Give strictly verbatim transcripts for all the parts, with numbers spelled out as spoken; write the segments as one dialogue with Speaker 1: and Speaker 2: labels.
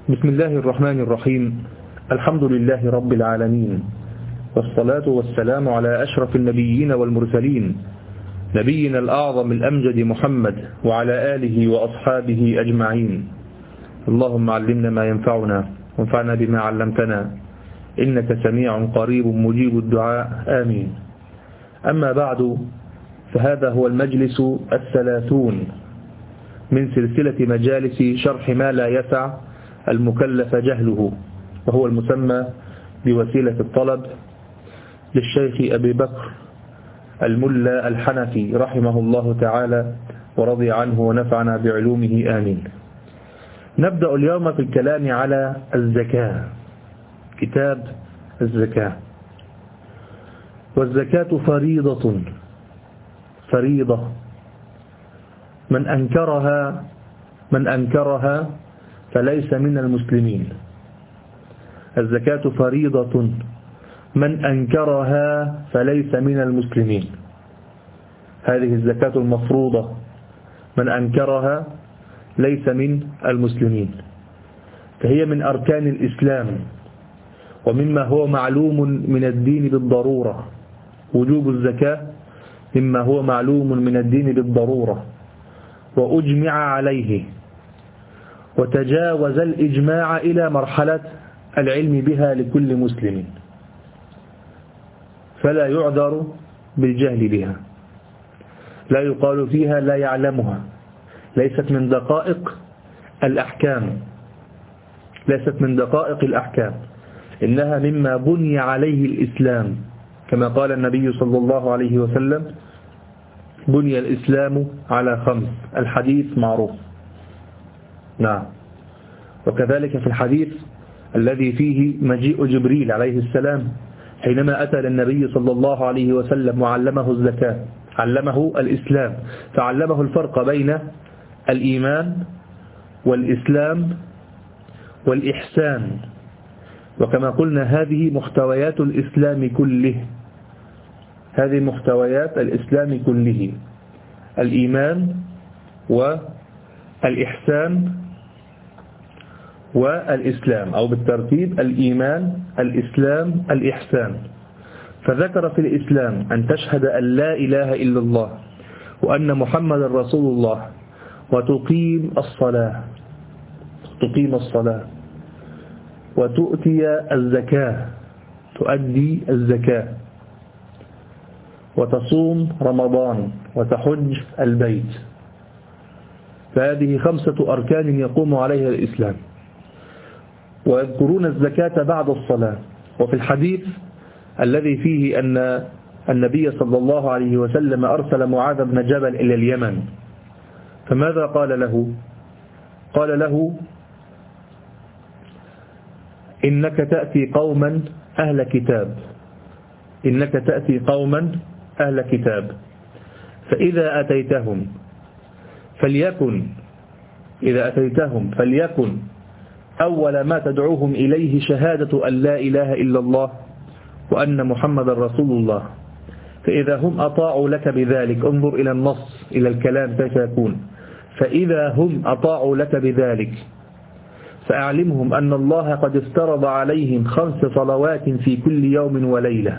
Speaker 1: بسم الله الرحمن الرحيم. الحمد لله رب العالمين، والصلاة والسلام على أشرف النبيين والمرسلين، نبينا الأعظم الأمجد محمد وعلى آله وأصحابه أجمعين. اللهم علمنا ما ينفعنا وانفعنا بما علمتنا، إنك سميع قريب مجيب الدعاء، آمين. أما بعد، فهذا هو المجلس الثلاثون من سلسلة مجالس شرح ما لا يسع المكلف جهله، وهو المسمى بوسيلة الطلب للشيخ أبي بكر الملا الحنفي رحمه الله تعالى ورضي عنه ونفعنا بعلومه، آمين. نبدأ اليوم في الكلام على الزكاة، كتاب الزكاة. والزكاة فريضة فريضة من أنكرها من أنكرها فليس من المسلمين. الزكاة فريضة من أنكرها فليس من المسلمين. هذه الزكاة المفروضة من أنكرها ليس من المسلمين، فهي من أركان الإسلام ومما هو معلوم من الدين بالضرورة. وجوب الزكاة مما هو معلوم من الدين بالضرورة وأجمع عليه، وتجاوز الإجماع إلى مرحلة العلم بها لكل مسلم، فلا يعذر بالجهل بها، لا يقال فيها لا يعلمها. ليست من دقائق الأحكام ليست من دقائق الأحكام إنها مما بني عليه الإسلام، كما قال النبي صلى الله عليه وسلم: بني الإسلام على خمس. الحديث معروف. نعم. وكذلك في الحديث الذي فيه مجيء جبريل عليه السلام حينما أتى للنبي صلى الله عليه وسلم وعلمه الزكاة، علمه الإسلام، فعلمه الفرق بين الإيمان والإسلام والإحسان. وكما قلنا هذه محتويات الإسلام كله هذه محتويات الإسلام كله: الإيمان والإحسان والإسلام، أو بالترتيب: الإيمان، الإسلام، الإحسان. فذكر في الإسلام أن تشهد أن لا إله إلا الله وأن محمد رسول الله، وتقيم الصلاة تقيم الصلاة وتؤتي الزكاة تؤدي الزكاة، وتصوم رمضان، وتحج البيت. فهذه خمسة أركان يقوم عليها الإسلام. ويذكرون الزكاة بعد الصلاة. وفي الحديث الذي فيه أن النبي صلى الله عليه وسلم أرسل معاذ بن جبل إلى اليمن، فماذا قال له؟ قال له: إنك تأتي قوما أهل كتاب إنك تأتي قوما أهل كتاب فإذا أتيتهم فليكن إذا أتيتهم فليكن أول ما تدعوهم إليه شهادة أن لا إله إلا الله وأن محمد رسول الله، فإذا هم أطاعوا لك بذلك، انظر إلى النص، إلى الكلام كيف يكون، فإذا هم أطاعوا لك بذلك فأعلمهم أن الله قد افترض عليهم خمس صلوات في كل يوم وليلة.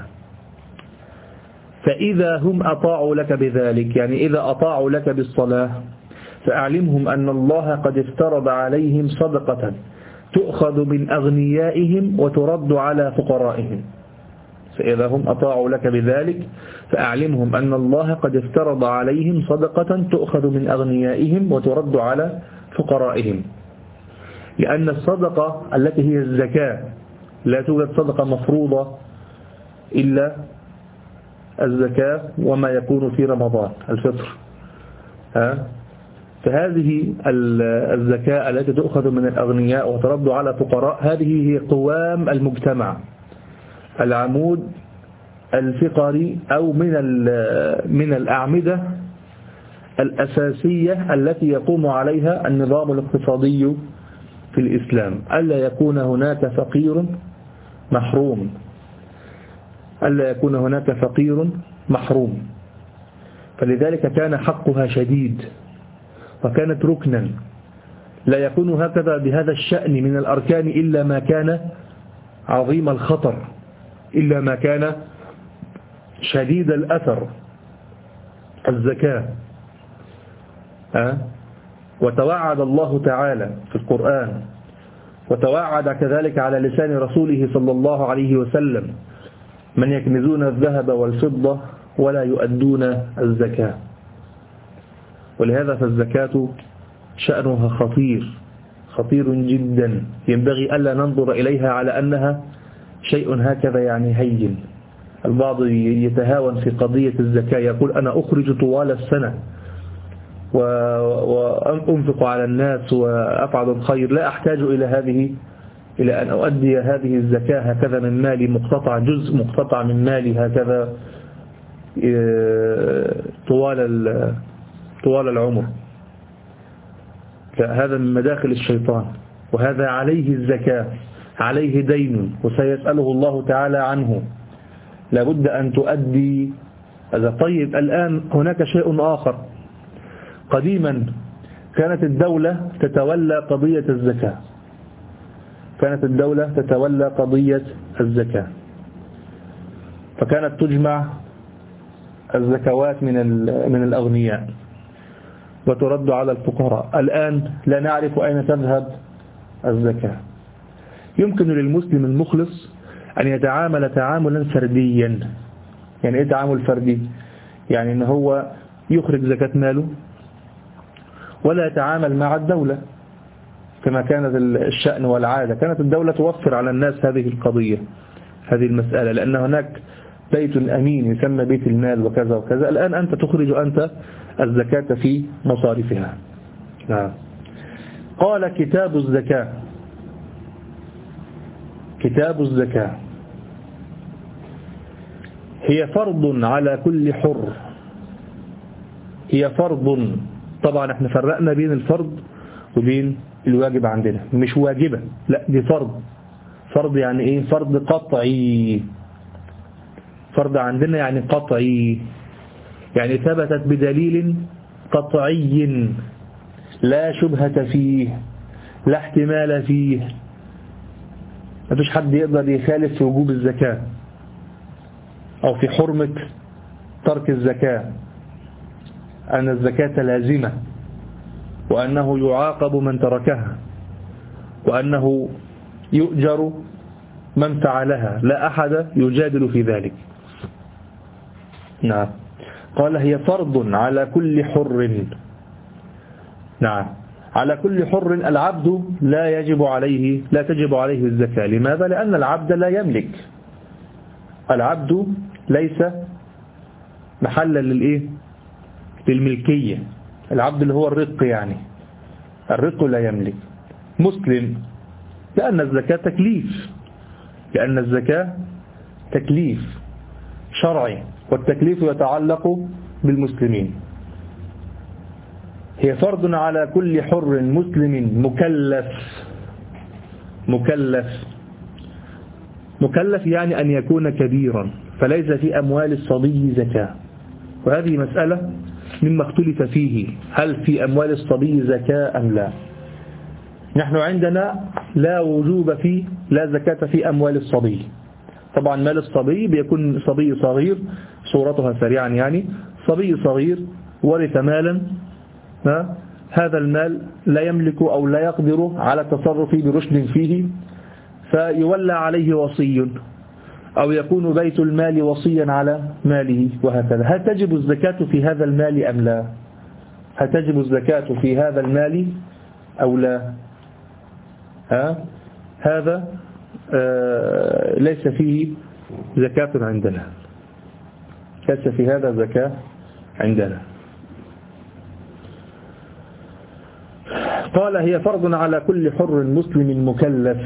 Speaker 1: فإذا هم أطاعوا لك بذلك، يعني إذا أطاعوا لك بالصلاة، فأعلمهم أن الله قد افترض عليهم صدقة تؤخذ من أغنيائهم وترد على فقرائهم. فإذا هم أطاعوا لك بذلك فأعلمهم أن الله قد افترض عليهم صدقة تؤخذ من أغنيائهم وترد على فقرائهم. لأن الصدقة التي هي الزكاة، لا توجد صدقة مفروضة إلا الزكاة وما يكون في رمضان، الفطر. ها؟ فهذه الزكاة التي تؤخذ من الأغنياء وترد على فقراء، هذه هي قوام المجتمع، العمود الفقري، أو من من الأعمدة الأساسية التي يقوم عليها النظام الاقتصادي في الإسلام. ألا يكون هناك فقير محروم ألا يكون هناك فقير محروم فلذلك كان حقها شديد، وكانت ركنا لا يكون هكذا بهذا الشأن من الأركان إلا ما كان عظيم الخطر، إلا ما كان شديد الأثر. الزكاة أه؟ وتوعد الله تعالى في القرآن، وتوعد كذلك على لسان رسوله صلى الله عليه وسلم: من يكنزون الذهب والفضة ولا يؤدون الزكاة. ولهذا فالزكاة شأنها خطير خطير جدا، ينبغي ألا ننظر إليها على أنها شيء هكذا يعني هين. البعض يتهاون في قضية الزكاة، يقول أنا أخرج طوال السنة وأنفق على الناس وأفعل الخير، لا أحتاج إلى هذه إلى أن أؤدي هذه الزكاة هكذا من مالي مقتطع، جزء مقتطع من مالي هكذا طوال طوال العمر. هذا من مداخل الشيطان، وهذا عليه الزكاة، عليه دين وسيسأله الله تعالى عنه، لابد أن تؤدي هذا. طيب الآن هناك شيء آخر. قديما كانت الدولة تتولى قضية الزكاة، كانت الدولة تتولى قضية الزكاة، فكانت تجمع الزكوات من من الأغنياء وترد على الفقراء. الآن لا نعرف أين تذهب الزكاة. يمكن للمسلم المخلص أن يتعامل تعاملا فرديا. يعني إيه تعامل فردي؟ يعني أن هو يخرج زكاة ماله ولا يتعامل مع الدولة كما كانت الشأن والعادة. كانت الدولة توفر على الناس هذه القضية، هذه المسألة، لأن هناك بيت أمين يسمى بيت المال وكذا وكذا. الآن أنت تخرج أنت الزكاة في مصارفها. نعم. قال كتاب الزكاة، كتاب الزكاة هي فرض على كل حر. هي فرض، طبعا احنا فرقنا بين الفرض وبين الواجب عندنا. مش واجبة، لا دي فرض. فرض يعني ايه؟ فرض قطعي. فرض عندنا يعني قطعي، يعني ثبتت بدليل قطعي لا شبهة فيه، لا احتمال فيه. ما فيش حد يقدر يخالف في وجوب الزكاة أو في حرمة ترك الزكاة، أن الزكاة لازمة، وأنه يعاقب من تركها، وأنه يؤجر من فعلها. لا أحد يجادل في ذلك. نعم. قال هي فرض على كل حر. نعم، على كل حر. العبد لا يجب عليه لا تجب عليه الزكاة. لماذا؟ لأن العبد لا يملك. العبد ليس محلا للإيه؟ للملكية. العبد اللي هو الرق، يعني الرق لا يملك. مسلم، لأن الزكاة تكليف، لأن الزكاة تكليف شرعي، والتكليف يتعلق بالمسلمين. هي فرض على كل حر مسلم مكلف. مكلف مكلف يعني أن يكون كبيرا، فليس في أموال الصبي زكاة. وهذه مسألة مما اختلف فيه، هل في أموال الصبي زكاة أم لا. نحن عندنا لا وجوب فيه، لا زكاة في أموال الصبي. طبعا مال الصبي بيكون صبي صغير، صورتها سريعا يعني صبي صغير ورث مالا، هذا المال لا يملك أو لا يقدر على التصرف برشد فيه، فيولى عليه وصي، أو يكون بيت المال وصيا على ماله، وهكذا. هل تجب الزكاة في هذا المال أم لا؟ هل تجب الزكاة في هذا المال أو لا؟ ها؟ هذا آه ليس فيه زكاة عندنا، ليس في هذا زكاة عندنا. قال هي فرض على كل حر مسلم مكلف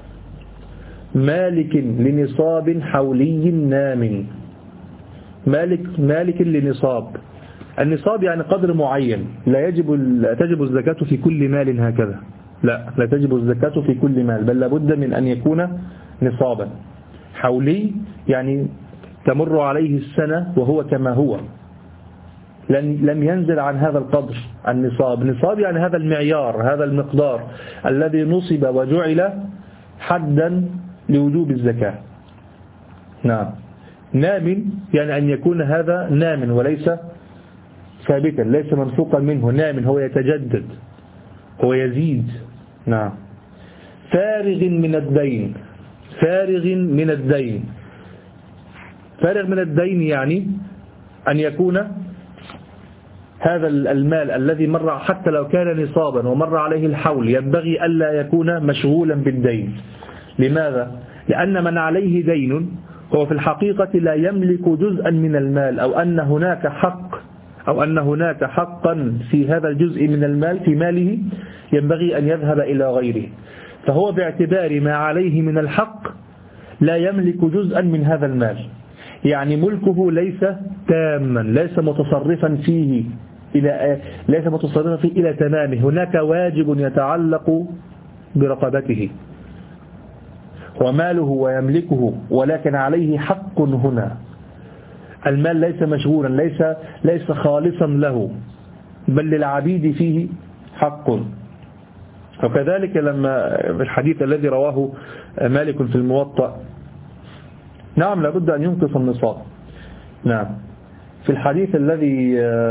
Speaker 1: مالك لنصاب حولي نام. مالك مالك لنصاب. النصاب يعني قدر معين، لا يجب لا تجب الزكاة في كل مال هكذا، لا لا تجب الزكاة في كل مال، بل لابد من أن يكون نصابا. حولي يعني تمر عليه السنة وهو كما هو، لم ينزل عن هذا القدر النصاب. نصاب يعني هذا المعيار، هذا المقدار الذي نصب وجعل حدا لوجوب الزكاة. نعم. نام يعني أن يكون هذا نام وليس ثابتا، ليس منفوقا منه. نام هو يتجدد، هو يزيد. نعم. فارغ من الدين، فارغ من الدين، فارغ من الدين يعني أن يكون هذا المال الذي مر حتى لو كان نصابا ومر عليه الحول ينبغي ألا يكون مشغولا بالدين. لماذا؟ لأن من عليه دين هو في الحقيقة لا يملك جزءا من المال، أو أن هناك حق أو أن هناك حقا في هذا الجزء من المال في ماله ينبغي أن يذهب إلى غيره، فهو باعتبار ما عليه من الحق لا يملك جزءا من هذا المال، يعني ملكه ليس تاما، ليس متصرفا فيه إلى ليس متصرفا فيه إلى تمامه. هناك واجب يتعلق برقبته وماله ويملكه، ولكن عليه حق هنا. المال ليس مشغولا، ليس ليس خالصا له، بل للعبيد فيه حق. وكذلك لما الحديث الذي رواه مالك في الموطأ، نعم لابد أن ينقص النصاب. نعم. في الحديث الذي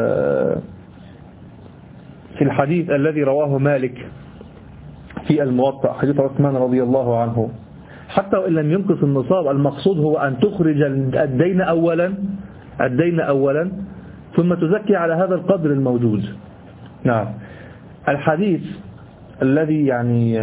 Speaker 1: في الحديث الذي رواه مالك في الموطأ، حديث عثمان رضي الله عنه، حتى وإن لم ينقص النصاب المقصود هو أن تخرج الدين أولا الدين أولا ثم تزكي على هذا القدر الموجود. نعم. الحديث الذي يعني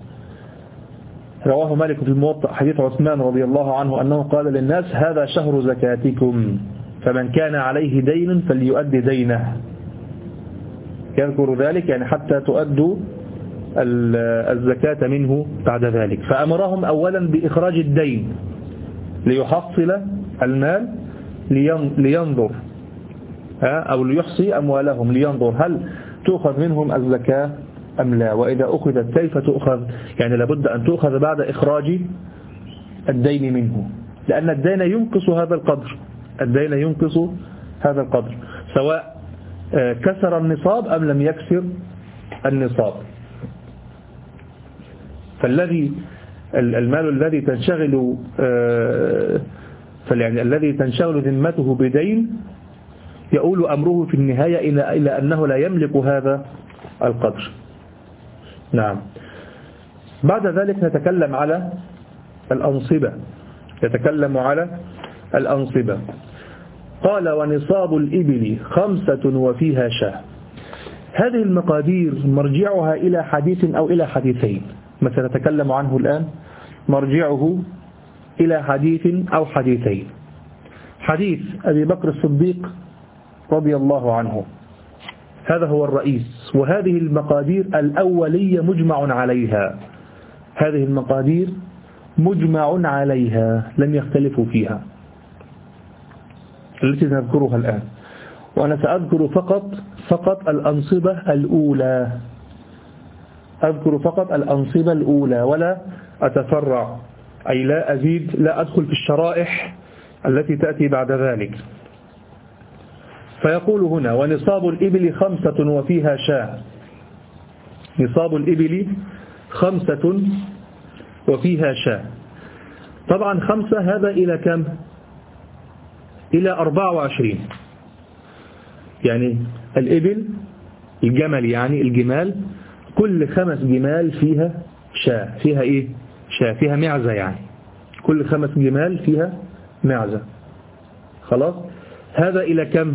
Speaker 1: رواه مالك في الموطأ حديث عثمان رضي الله عنه أنه قال للناس: هذا شهر زكاتكم، فمن كان عليه دين فليؤدي دينه. يذكر ذلك يعني حتى تؤدوا الزكاة منه بعد ذلك. فأمرهم أولا بإخراج الدين ليحصل المال، لينظر أو ليحصي أموالهم، لينظر هل تؤخذ منهم الزكاة أم لا، وإذا أخذت كيف تؤخذ. يعني لابد أن تؤخذ بعد إخراج الدين منه، لأن الدين ينقص هذا القدر، الدين ينقص هذا القدر سواء كسر النصاب أم لم يكسر النصاب. فالذي المال الذي تنشغل يعني الذي تنشغل ذمته بدين يؤول أمره في النهاية إلى إلى أنه لا يملك هذا القدر. نعم. بعد ذلك نتكلم على الأنصبة، يتكلم على الأنصبة. قال: ونصاب الإبل خمسة وفيها شاة. هذه المقادير مرجعها إلى حديث أو إلى حديثين، ما سنتكلم عنه الآن مرجعه إلى حديث أو حديثين. حديث أبي بكر الصديق رضي الله عنه، هذا هو الرئيس، وهذه المقادير الأولية مجمع عليها، هذه المقادير مجمع عليها لم يختلفوا فيها، التي نذكرها الآن. وأنا سأذكر فقط فقط الأنصبة الأولى، أذكر فقط الأنصبة الأولى ولا أتفرع، أي لا أزيد، لا أدخل في الشرائح التي تأتي بعد ذلك. فيقول هنا: ونصاب الإبل خمسة وفيها شاة. نصاب الإبل خمسة وفيها شاة. طبعا خمسة هذا إلى كم؟ إلى أربعة وعشرين. يعني الإبل الجمل، يعني الجمال، كل خمس جمال فيها شاة، فيها إيه؟ شاة، فيها معزة، يعني كل خمس جمال فيها معزة. خلاص. هذا إلى كم؟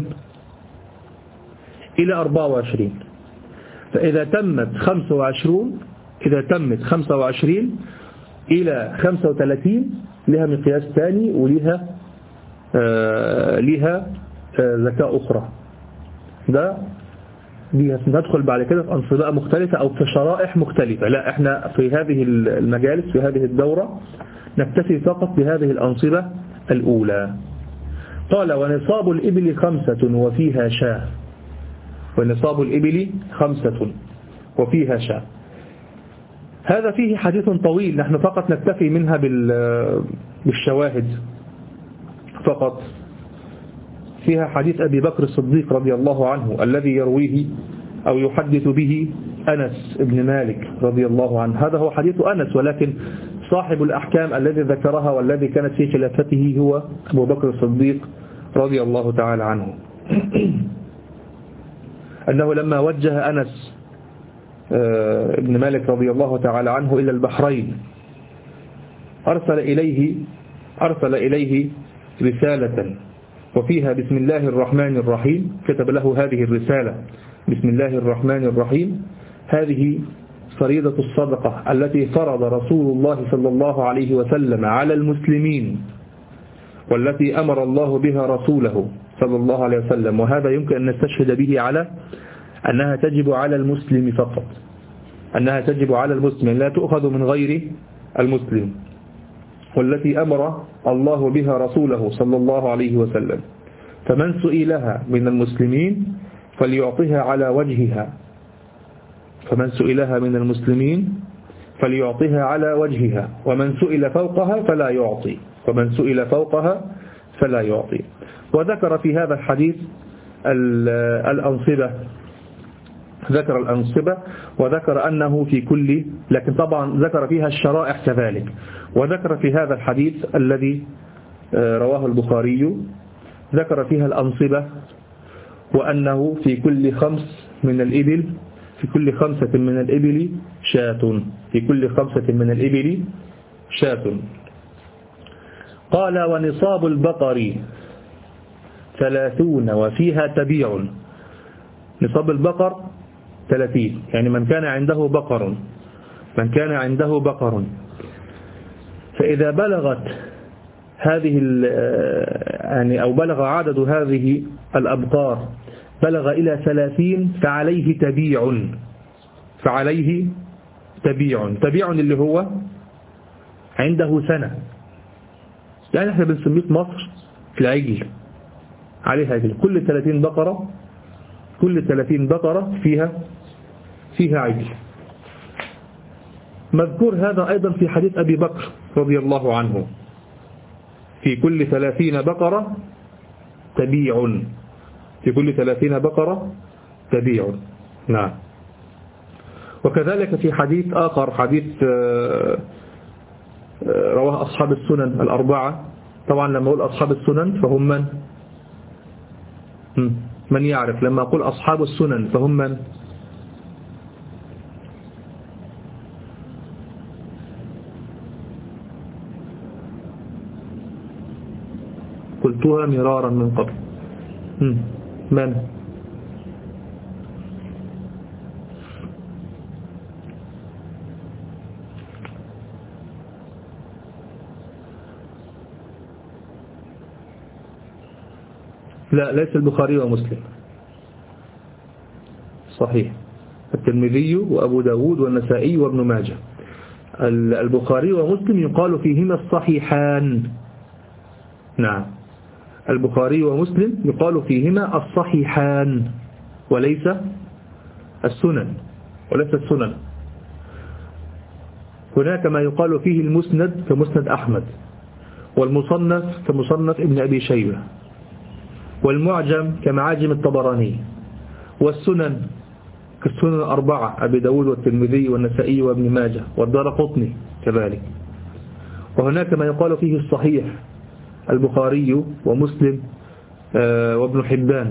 Speaker 1: إلى أربعة وعشرين. فإذا تمت خمسة وعشرون إذا تمت خمسة وعشرين إلى خمسة وثلاثين لها مقياس ثاني، ولها آه لها آه زكاة أخرى. ده دي ندخل بعد كده في أنصبة مختلفة أو في شرائح مختلفة. لا، احنا في هذه المجالس في هذه الدورة نكتفي فقط بهذه الأنصبة الأولى. قال: ونصاب الإبل خمسة وفيها شاة. ونصاب الإبل خمسة وفيها شاة. هذا فيه حديث طويل، نحن فقط نكتفي منها بالشواهد فقط. فيها حديث أبي بكر الصديق رضي الله عنه الذي يرويه أو يحدث به أنس بن مالك رضي الله عنه. هذا هو حديث أنس، ولكن صاحب الأحكام الذي ذكرها والذي كانت في خلافته هو أبو بكر الصديق رضي الله تعالى عنه. أنه لما وجه أنس بن مالك رضي الله تعالى عنه إلى البحرين أرسل إليه أرسل إليه رسالة وفيها بسم الله الرحمن الرحيم. كتب له هذه الرسالة بسم الله الرحمن الرحيم: هذه فريضة الصدقة التي فرض رسول الله صلى الله عليه وسلم على المسلمين، والتي أمر الله بها رسوله صلى الله عليه وسلم. وهذا يمكن أن نستشهد به على أنها تجب على المسلم فقط، أنها تجب على المسلم لا تؤخذ من غير المسلم، والتي أمر الله بها رسوله صلى الله عليه وسلم. فمن سئلها من المسلمين فليعطيها على وجهها فمن سئلها من المسلمين فليعطيها على وجهها ومن سئل فوقها فلا يعطي ومن سئل فوقها فلا يعطي. وذكر في هذا الحديث الأنصبة ذكر الأنصبة وذكر أنه في كل، لكن طبعا ذكر فيها الشرائع كذلك. وذكر في هذا الحديث الذي رواه البخاري ذكر فيها الأنصبة، وأنه في كل خمس من الإبل في كل خمسة من الإبل شاة في كل خمسة من الإبل شاة. قال: ونصاب البقر ثلاثون وفيها تبيع. نصاب البقر ثلاثين، يعني من كان عنده بقر من كان عنده بقر فإذا بلغت هذه يعني أو بلغ عدد هذه الأبقار بلغ إلى ثلاثين فعليه تبيع فعليه تبيع تبيع اللي هو عنده سنة، يعني احنا بنسميه في مصر في العجل عليها عجل. كل ثلاثين بقرة كل ثلاثين بقرة فيها فيها عجل. مذكور هذا أيضا في حديث أبي بكر رضي الله عنه: في كل ثلاثين بقرة تبيع في كل ثلاثين بقرة تبيع. نعم. وكذلك في حديث آخر، حديث رواه أصحاب السنن الأربعة. طبعا لما أقول أصحاب السنن فهم من من يعرف لما أقول أصحاب السنن فهم من قلتها مرارا من قبل. من لا ليس البخاري ومسلم، صحيح، الترمذي وأبو داود والنسائي وابن ماجه. البخاري ومسلم يقال فيهما الصحيحان. نعم، البخاري ومسلم يقال فيهما الصحيحان وليس السنن وليس السنن. هناك ما يقال فيه المسند كمسند أحمد، والمصنف كمصنف ابن أبي شيبة، والمعجم كمعاجم الطبراني، والسنن كالسنن الأربعة أبي داود والترمذي والنسائي وابن ماجه والدارقطني كذلك. وهناك ما يقال فيه الصحيح، البخاري ومسلم وابن حبان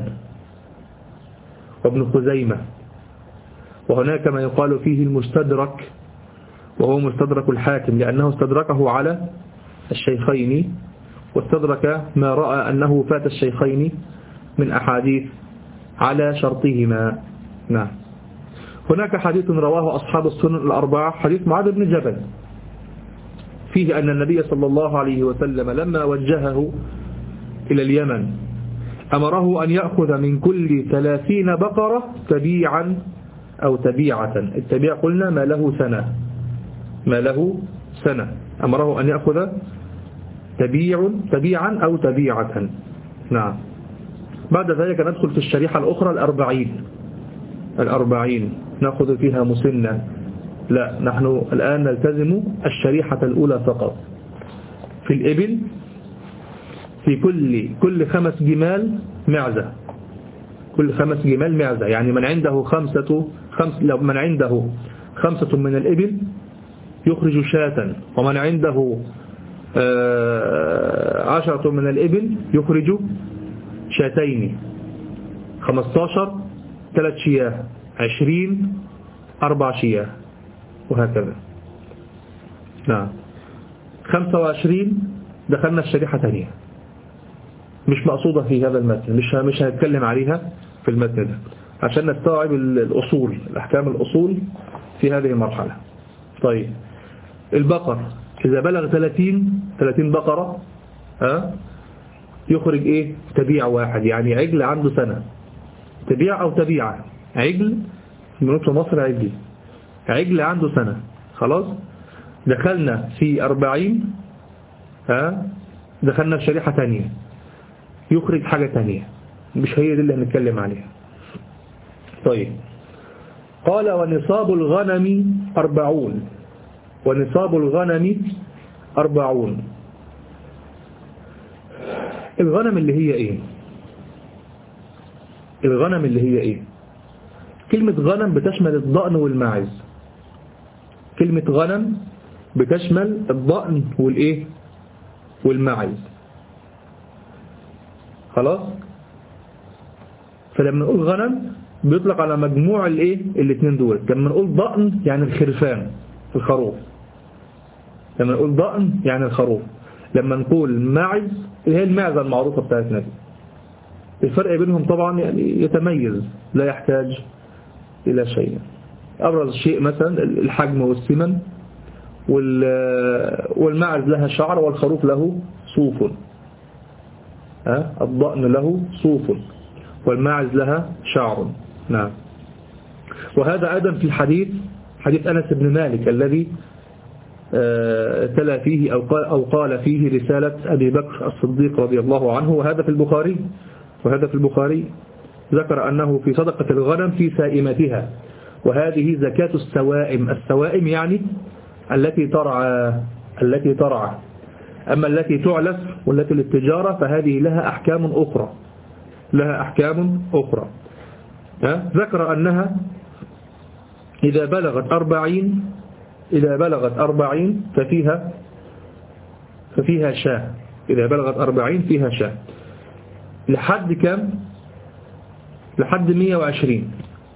Speaker 1: وابن خزيمة. وهناك ما يقال فيه المستدرك، وهو مستدرك الحاكم لأنه استدركه على الشيخين، واستدرك ما رأى أنه فات الشيخين من أحاديث على شرطهما. نعم. هناك حديث رواه أصحاب السنن الأربعة، حديث معاذ بن جبل، فيه أن النبي صلى الله عليه وسلم لما وجهه إلى اليمن أمره أن يأخذ من كل ثلاثين بقرة تبيعا أو تبيعة. التبيع قلنا ما له سنة ما له سنة أمره أن يأخذ تبيع تبيعا أو تبيعة. نعم. بعد ذلك ندخل في الشريحة الأخرى الأربعين الأربعين نأخذ فيها مسنة. لا، نحن الآن نلتزم الشريحة الأولى فقط. في الإبل في كل كل خمس جمال معزة، كل خمس جمال معزة. يعني من عنده خمسة خمس لو من عنده خمسة من الإبل يخرج شاة، ومن عنده عشرة من الإبل يخرج شاتين، خمستاشر ثلاث شياه، عشرين أربع شياه، وهكذا. نعم. خمسة وعشرين دخلنا في شريحة ثانية مش مقصودة في هذا المتن، مش مش هنتكلم عليها في المتن ده عشان نستوعب الأصول، الأحكام الأصول في هذه المرحلة. طيب البقر إذا بلغ ثلاثين ثلاثين بقرة ها يخرج إيه؟ تبيع واحد، يعني عجل عنده سنة، تبيع أو تبيعة، عجل من في مصر، عجل عجل عنده سنة. خلاص دخلنا في أربعين ها دخلنا في شريحة تانية يخرج حاجة تانية مش هي دي اللي هنتكلم عليها. طيب قال ونصاب الغنم أربعون، ونصاب الغنم أربعون. الغنم اللي هي ايه؟ الغنم اللي هي ايه؟ كلمة غنم بتشمل الضأن والماعز، كلمة غنم بتشمل الضأن والايه والماعز. خلاص. فلما نقول غنم بيطلق على مجموع الايه الاثنين دول. لما نقول ضأن يعني الخرفان الخروف، لما نقول ضأن يعني الخروف، لما نقول ماعز هي المعزة المعروفة بتاعتنا دي. الفرق بينهم طبعا يعني يتميز لا يحتاج إلى شيء. أبرز شيء مثلا الحجم والسمن، والماعز لها شعر والخروف له صوف. الضأن له صوف والماعز لها شعر. نعم. وهذا أيضا في الحديث حديث أنس بن مالك الذي تلا فيه أو قال, أو قال فيه رسالة أبي بكر الصديق رضي الله عنه، وهذا في البخاري وهذا في البخاري ذكر أنه في صدقة الغنم في سائمتها، وهذه زكاة السوائم. السوائم يعني التي ترعى التي ترعى أما التي تعلف والتي للتجارة فهذه لها أحكام أخرى لها أحكام أخرى. ذكر أنها إذا بلغت أربعين إذا بلغت أربعين ففيها ففيها شاة، إذا بلغت أربعين فيها شاة لحد كم؟ لحد مية وعشرين،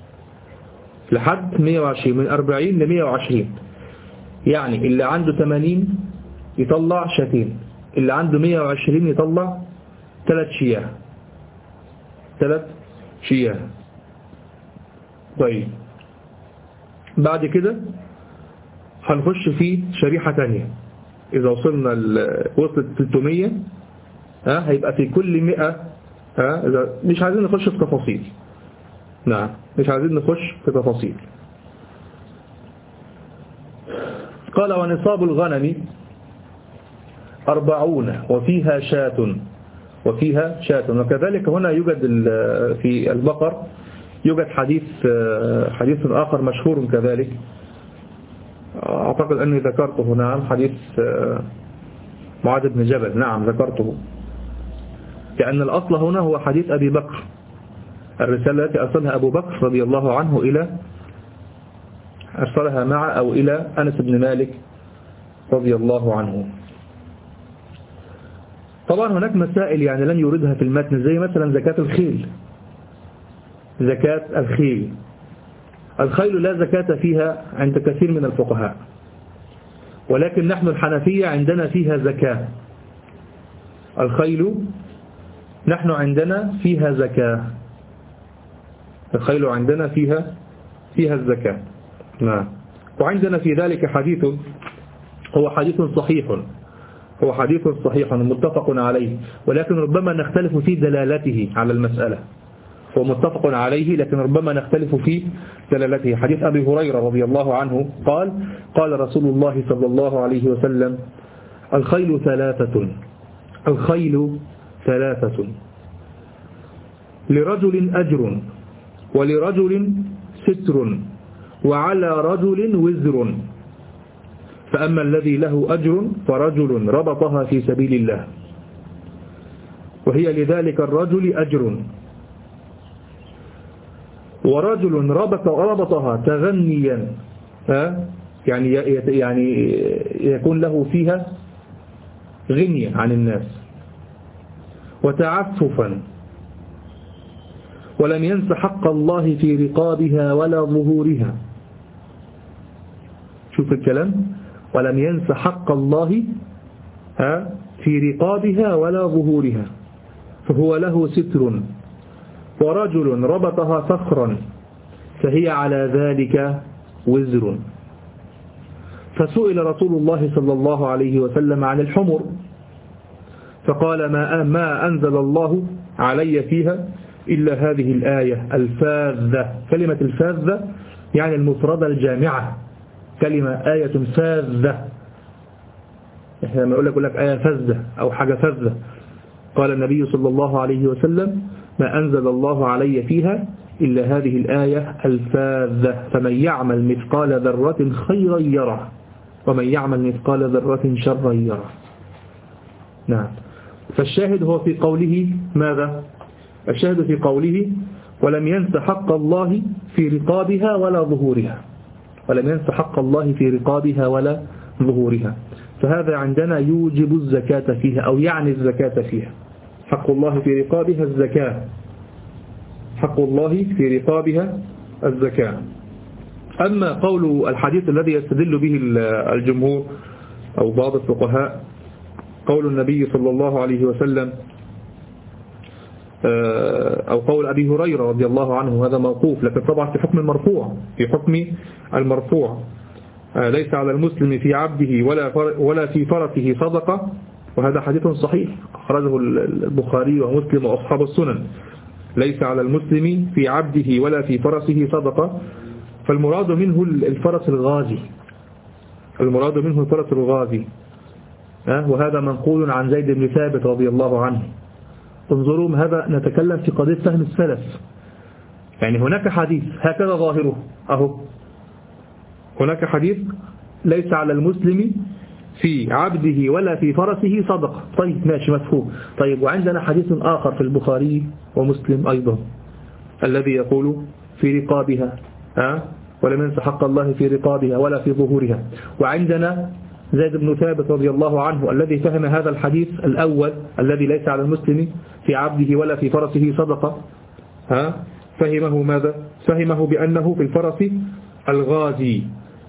Speaker 1: لحد مية وعشرين، من أربعين لمية وعشرين. يعني اللي عنده ثمانين يطلع شاتين، اللي عنده مية وعشرين يطلع ثلاث شياه ثلاث شياه. طيب بعد كده هنخش في شريحة تانية. إذا وصلنا وصلت ثلاثمية ها هيبقى في كل مئة ها إذا مش عايزين نخش في تفاصيل. نعم مش عايزين نخش في تفاصيل. قال ونصاب الغنم أربعون وفيها شاة وفيها شاة. وكذلك هنا يوجد في البقر يوجد حديث حديث آخر مشهور كذلك، أعتقد أني ذكرته. نعم حديث معاذ بن جبل، نعم ذكرته، لأن الأصل هنا هو حديث أبي بكر، الرسالة التي أرسلها أبو بكر رضي الله عنه إلى أرسلها مع أو إلى أنس بن مالك رضي الله عنه. طبعا هناك مسائل يعني لن يوردها في المتن، زي مثلا زكاة الخيل. زكاة الخيل الخيل لا زكاة فيها عند كثير من الفقهاء، ولكن نحن الحنفية عندنا فيها زكاة. الخيل نحن عندنا فيها زكاة، الخيل عندنا فيها فيها الزكاة. نعم. وعندنا في ذلك حديث هو حديث صحيح هو حديث صحيح متفق عليه، ولكن ربما نختلف في دلالته على المسألة. هو متفق عليه لكن ربما نختلف في دلالته. حديث أبي هريرة رضي الله عنه قال قال رسول الله صلى الله عليه وسلم الخيل ثلاثة الخيل ثلاثة لرجل أجر ولرجل ستر وعلى رجل وزر، فأما الذي له أجر فرجل ربطها في سبيل الله وهي لذلك الرجل أجر. ورجل ربط ربطها تغنيا، يعني يعني يكون له فيها غنية عن الناس وتعففا، ولم ينس حق الله في رقابها ولا ظهورها. شوف الكلام، ولم ينس حق الله في رقابها ولا ظهورها، فهو له ستر. ورجل ربطها فخرا فهي على ذلك وزر. فسئل رسول الله صلى الله عليه وسلم عن الحمر فقال ما ما أنزل الله علي فيها إلا هذه الآية الفاذة. كلمة الفاذة يعني المفردة الجامعة، كلمة آية فاذة. احنا لما يقول لك يقول لك آية فاذة أو حاجة فاذة، قال النبي صلى الله عليه وسلم ما أنزل الله علي فيها إلا هذه الآية الفاذة، فمن يعمل مثقال ذرة خيرا يره ومن يعمل مثقال ذرة شرا يره. نعم. فالشاهد هو في قوله ماذا؟ الشاهد في قوله ولم ينس حق الله في رقابها ولا ظهورها، ولم ينس حق الله في رقابها ولا ظهورها. فهذا عندنا يوجب الزكاة فيها أو يعني الزكاة فيها. حق الله في رقابها الزكاة، حق الله في رقابها الزكاة. أما قول الحديث الذي يستدل به الجمهور أو بعض الفقهاء، قول النبي صلى الله عليه وسلم أو قول أبي هريرة رضي الله عنه، هذا موقوف، لكن طبعا في حكم المرفوع، في حكم المرفوع ليس على المسلم في عبده ولا ولا في فرسه صدقة، وهذا حديث صحيح أخرجه البخاري ومسلم وأصحاب السنن. ليس على المسلم في عبده ولا في فرسه صدقة، فالمراد منه الفرس الغازي، المراد منه الفرس الغازي، وهذا منقول عن زيد بن ثابت رضي الله عنه. انظروا، هذا نتكلم في قضية فهم السلف، يعني هناك حديث هكذا ظاهره أهو، هناك حديث ليس على المسلم في عبده ولا في فرسه صدقة، طيب ماشي مفهوم. طيب وعندنا حديث آخر في البخاري ومسلم أيضا الذي يقول في رقابها أه؟ ولم ينس حق الله في رقابها ولا في ظهورها. وعندنا زيد بن ثابت رضي الله عنه الذي فهم هذا الحديث الأول الذي ليس على المسلم في عبده ولا في فرسه صدقة، ها فهمه ماذا؟ فهمه بأنه في الفرس الغازي،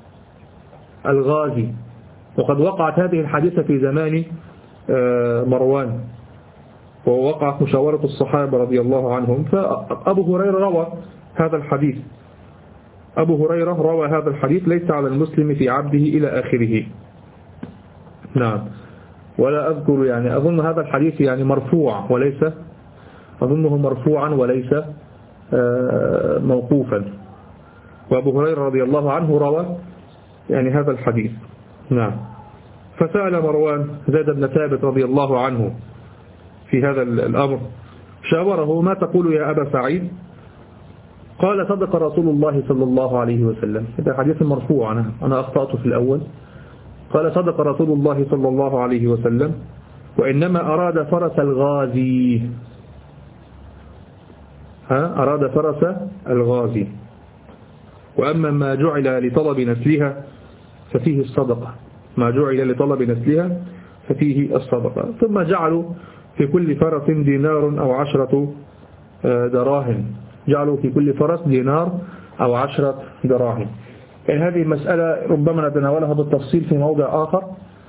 Speaker 1: الغازي. وقد وقعت هذه الحادثة في زمان مروان، ووقعت مشاورة الصحابة رضي الله عنهم، فأبو هريرة روى هذا الحديث، أبو هريرة روى هذا الحديث ليس على المسلم في عبده إلى آخره. نعم. ولا أذكر يعني، أظن هذا الحديث يعني مرفوع وليس، أظنه مرفوعا وليس موقوفا. وأبو هريرة رضي الله عنه روى يعني هذا الحديث. نعم. فسأل مروان زيد بن ثابت رضي الله عنه في هذا الأمر، شاوره ما تقول يا أبا سعيد؟ قال صدق رسول الله صلى الله عليه وسلم. هذا حديث مرفوع، أنا, أنا أخطأت في الأول. قال صدق رسول الله صلى الله عليه وسلم، وإنما أراد فرس الغازي، ها أراد فرس الغازي، وأما ما جعل لطلب نسلها ففيه الصدقة، ما جعل لطلب نسلها ففيه الصدقة. ثم جعلوا في كل فرس دينار أو عشرة دراهم، جعلوا في كل فرس دينار أو عشرة دراهم. يعني هذه المسألة ربما نتناولها بالتفصيل في موضع آخر،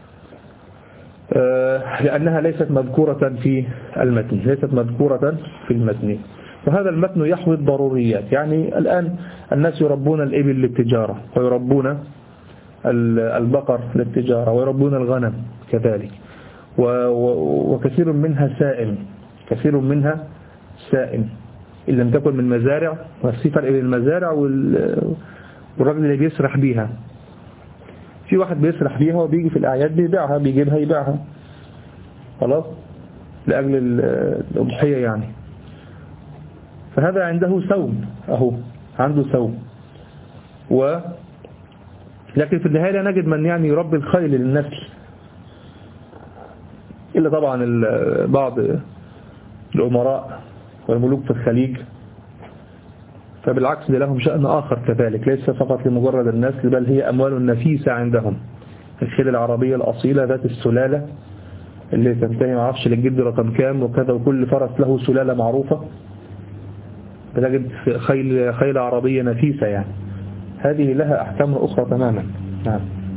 Speaker 1: لأنها ليست مذكورة في المتن، ليست مذكورة في المتن. وهذا المتن يحوي الضروريات. يعني الآن الناس يربون الإبل للتجارة، ويربون البقر للتجارة، ويربون الغنم كذلك، وكثير منها سائم، كثير منها سائم إن لم تكن من مزارع. وفي فرق بين المزارع والراجل اللي بيسرح بيها. في واحد بيسرح بيها وبيجي في الأعياد بيبيعها، بيجيبها يبيعها خلاص لأجل الأضحية يعني، فهذا عنده سوم، أهو عنده سوم. و لكن في النهاية لا نجد من يعني يربي الخيل للنسل، إلا طبعا بعض الأمراء والملوك في الخليج، فبالعكس لهم شأن آخر كذلك، ليس فقط لمجرد الناس، بل هي أموال نفيسة عندهم. الخيل العربية الأصيلة ذات السلالة اللي تنتهي معرفش للجد رقم كام وكذا، وكل فرس له سلالة معروفة، بتجد خيل خيل عربية نفيسة يعني، هذه لها أحكام أخرى تماما. نعم.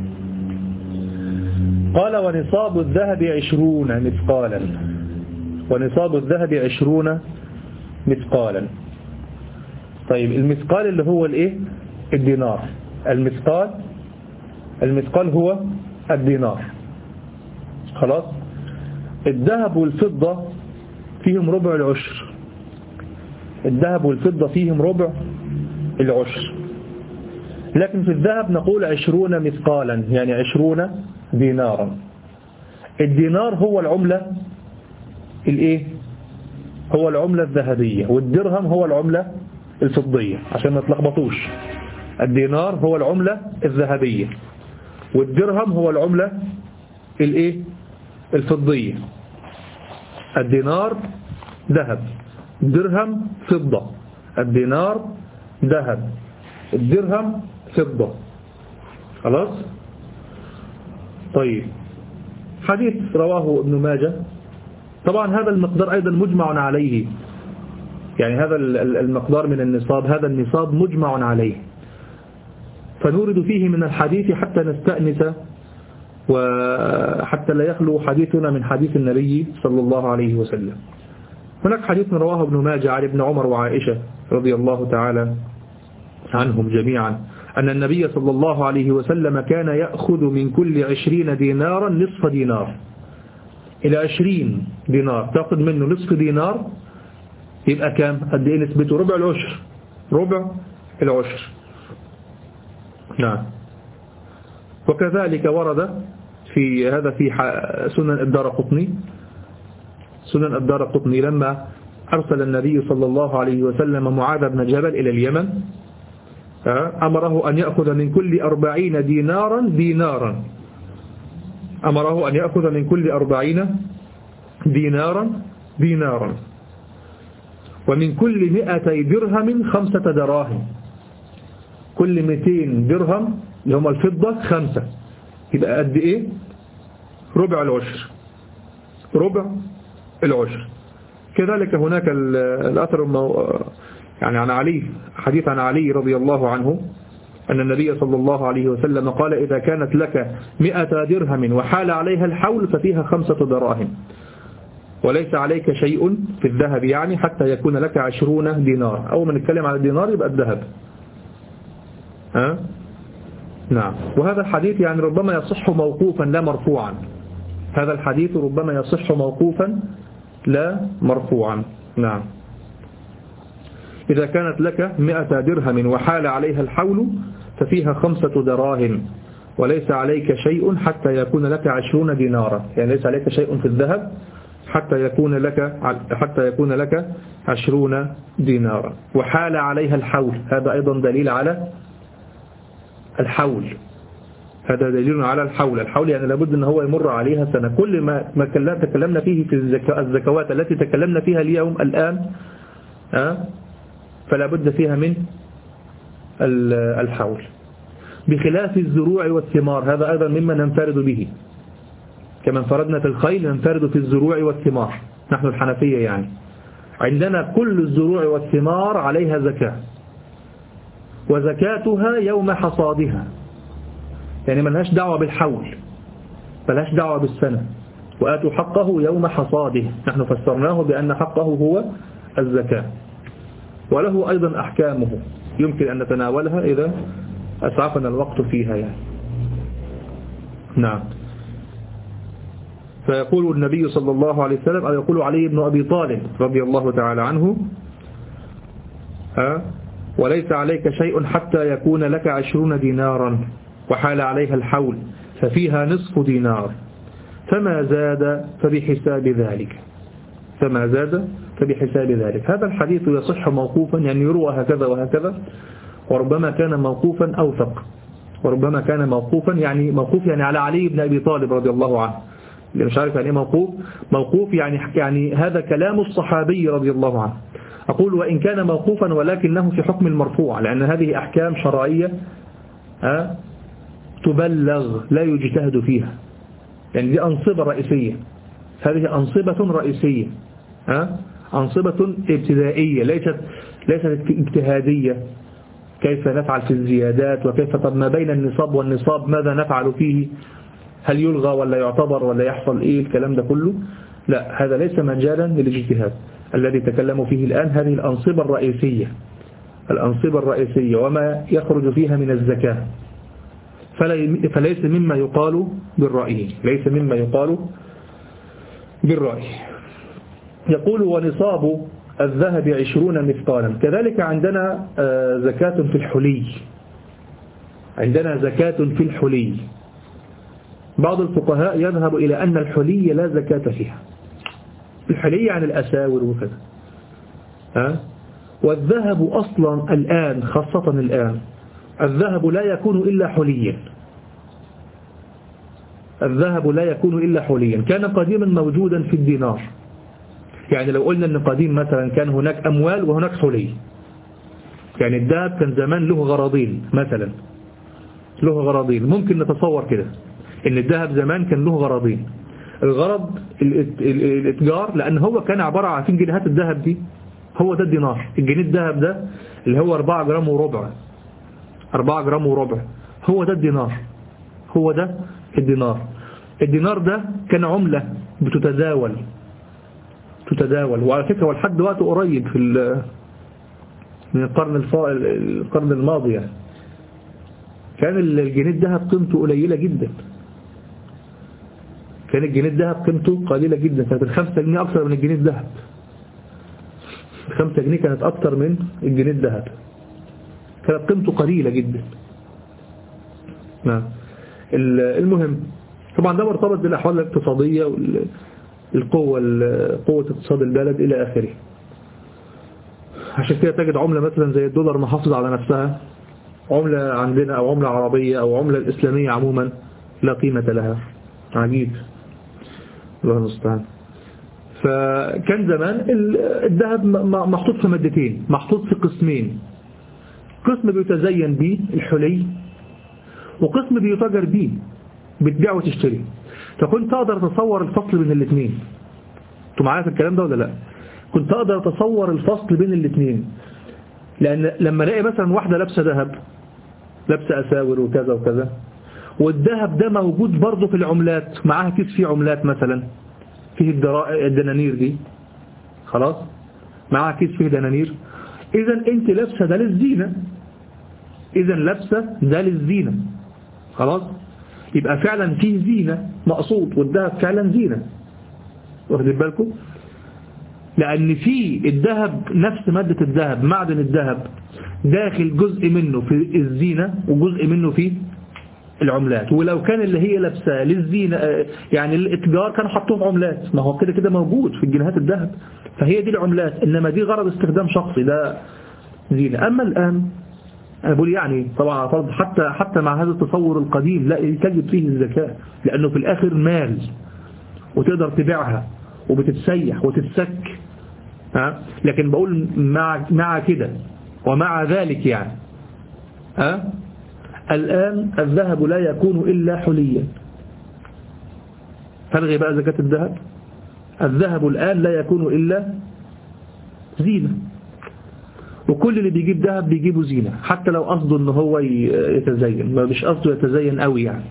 Speaker 1: قال ونصاب الذهب عشرون مثقالا، ونصاب الذهب عشرون مثقالا. طيب المثقال اللي هو الايه؟ الدينار. المثقال المثقال هو الدينار. خلاص. الذهب والفضة فيهم ربع العشر، الذهب والفضة فيهم ربع العشر، لكن في الذهب نقول عشرون مثقالا، يعني عشرون دينارا. الدينار هو العملة الايه؟ هو العملة الذهبية، والدرهم هو العملة الفضية عشان ما تلخبطوش. الدينار هو العملة الذهبية، والدرهم هو العملة الايه؟ الفضية. الدينار ذهب، الدرهم فضة. الدينار ذهب، الدرهم فضة. خلاص. طيب حديث رواه ابن ماجه. طبعا هذا المقدار أيضا مجمع عليه، يعني هذا المقدار من النصاب، هذا النصاب مجمع عليه، فنورد فيه من الحديث حتى نستأنس وحتى لا يخلو حديثنا من حديث النبي صلى الله عليه وسلم. هناك حديث رواه ابن ماجه عن ابن عمر وعائشة رضي الله تعالى عنهم جميعا أن النبي صلى الله عليه وسلم كان يأخذ من كل عشرين دينارا نصف دينار. إلى عشرين دينار تأخذ منه نصف دينار، يبقى كام؟ قد إيه نسبته؟ ربع العشر، ربع العشر. نعم. وكذلك ورد في هذا في سنن الدارقطني، سنن الدارقطني لما أرسل النبي صلى الله عليه وسلم معاذ بن جبل إلى اليمن، أمره أن يأخذ من كل أربعين دينارا دينارا أمره أن يأخذ من كل أربعين دينارا دينارا ومن كل مئتي درهم خمسة دراهم. كل مئتين درهم اللي هم الفضة خمسة، يبقى قد إيه؟ ربع العشر، ربع العشر. كذلك هناك الأثر يعني عن علي، حديث عن علي رضي الله عنه أن النبي صلى الله عليه وسلم قال إذا كانت لك مئة درهم وحال عليها الحول ففيها خمسة دراهم، وليس عليك شيء في الذهب يعني حتى يكون لك عشرون دينار. أول ما نتكلم على الدينار يبقى الذهب. ها؟ نعم. وهذا الحديث يعني ربما يصح موقوفا لا مرفوعا، هذا الحديث ربما يصح موقوفا لا مرفوعا. نعم. إذا كانت لك مئة درهم وحال عليها الحول ففيها خمسة دراهم وليس عليك شيء حتى يكون لك عشرون دينارا، يعني ليس عليك شيء في الذهب حتى يكون لك حتى يكون لك عشرون دينارا. وحال عليها الحول، هذا أيضا دليل على الحول، هذا دليل على الحول. الحول يعني لابد أن هو يمر عليها سنة. كل ما ما تكلمنا فيه في الزكوات التي تكلمنا فيها اليوم الآن أه؟ فلا بد فيها من الحول، بخلاف الزروع والثمار. هذا أيضا مما ننفرد به، كما انفردنا في الخيل ننفرد في الزروع والثمار نحن الحنفية، يعني عندنا كل الزروع والثمار عليها زكاة، وزكاتها يوم حصادها، يعني ما لهاش دعوة بالحول، ما لهاش دعوة بالسنة. وآتوا حقه يوم حصاده، نحن فسرناه بأن حقه هو الزكاة، وله أيضا أحكامه يمكن أن نتناولها إذا أسعفنا الوقت فيها يعني. نعم. فيقول النبي صلى الله عليه وسلم، أو يقول علي بن أبي طالب رضي الله تعالى عنه ها وليس عليك شيء حتى يكون لك عشرون دينارا وحال عليها الحول ففيها نصف دينار، فما زاد فبحساب ذلك، فما زاد فبحساب ذلك. هذا الحديث يصح موقوفا، يعني يروى هكذا وهكذا، وربما كان موقوفا أوثق، وربما كان موقوفا يعني موقوف يعني على علي بن أبي طالب رضي الله عنه، اللي مش عارف يعني ايه موقوف، موقوف يعني يعني هذا كلام الصحابي رضي الله عنه. أقول وإن كان موقوفا ولكنه في حكم المرفوع، لأن هذه أحكام شرعية ها تبلغ لا يجتهد فيها، يعني دي أنصبة رئيسية، هذه أنصبة رئيسية ها أنصبة ابتدائية، ليست ليست اجتهادية. كيف نفعل في الزيادات، وكيف طب ما بين النصاب والنصاب ماذا نفعل فيه، هل يلغى ولا يعتبر ولا يحصل ايه الكلام ده كله. لا، هذا ليس مجالا للاجتهاد. الذي تكلموا فيه الآن هذه الأنصبة الرئيسية، الأنصبة الرئيسية وما يخرج فيها من الزكاة، فليس مما يقال بالرأي، ليس مما يقال بالرأي. يقول ونصاب الذهب عشرون مثقالا. كذلك عندنا زكاة في الحلي، عندنا زكاة في الحلي. بعض الفقهاء يذهب إلى أن الحلي لا زكاة فيها، الحلي عن الأساور وكذا ها. والذهب أصلا الآن، خاصة الآن، الذهب لا يكون إلا حليا، الذهب لا يكون إلا حليا. كان قديما موجودا في الدينار، يعني لو قلنا أن قديم مثلا كان هناك أموال وهناك حلي، يعني الذهب كان زمان له غراضين، مثلا له غراضين، ممكن نتصور كده ان الذهب زمان كان له غراضين. الغرض الاتجار، لأن هو كان عبارة عن عارفين جنيهات الذهب دي، هو ده الدينار. الجنيه الذهب ده اللي هو أربعة جرام وربع، أربعة جرام وربع، هو ده الدينار، هو ده الدينار. الدينار ده كان عملة بتتداول تتداول وعلى فكرة ولحد وقت قريب في من القرن القرن الماضي يعني كان الجنيه الذهب قيمته قليلة جدا، كان الجنيه الذهب قيمته قليلة جدا. كانت الخمسة جنيه أكثر من الجنيه الذهب، الخمسة جنيه كانت أكثر من الجنيه الذهب، كانت قيمته قليلة جدا. نعم. المهم طبعا ده مرتبط بالأحوال الاقتصادية والقوة قوة اقتصاد البلد إلى آخره. عشان كده تجد عملة مثلا زي الدولار محافظة على نفسها، عملة عندنا أو عملة عربية أو عملة الإسلامية عموما لا قيمة لها. عجيب، الله المستعان. فكان زمان الذهب محطوط في مادتين، محطوط في قسمين، قسم بيتزين به الحلي وقسم بيتاجر به، بتبيع وتشتري. فكنت أقدر أتصور الفصل بين الاثنين. انتوا معايا في الكلام ده ولا لا؟ كنت أقدر أتصور الفصل بين الاثنين، لأن لما الاقي مثلا واحدة لابسة ذهب، لابسة أساور وكذا وكذا، والذهب ده موجود برضه في العملات، معاها كيس فيه عملات مثلا فيه الدنانير دي، خلاص معاها كيس فيه دنانير، إذا أنت لابسة ده للزينة، إذا لابسة ده للزينة، خلاص يبقى فعلا فيه زينة مقصود، والذهب فعلا زينة، واخدين بالكم؟ لأن في الذهب نفس مادة الذهب، معدن الذهب داخل جزء منه في الزينة وجزء منه في العملات. ولو كان اللي هي لابسه للزينة يعني الاتجار كانوا حطوه عملات، ما هو كده كده موجود في الجنيهات الذهب، فهي دي العملات، إنما دي غرض استخدام شخصي، ده زينة. أما الآن أنا بقول يعني طبعا فرض حتى حتى مع هذا التصور القديم لا تجد فيه الزكاة، لأنه في الآخر مال وتقدر تبيعها وبتتسيح وتتسك ها. لكن بقول مع مع كده ومع ذلك يعني ها الآن الذهب لا يكون إلا حليا. فالغي بقى زكاة الذهب، الذهب الآن لا يكون إلا زينة، وكل اللي بيجيب ذهب بيجيبه زينة، حتى لو قصده ان هو يتزين، ما مش قصده يتزين قوي يعني،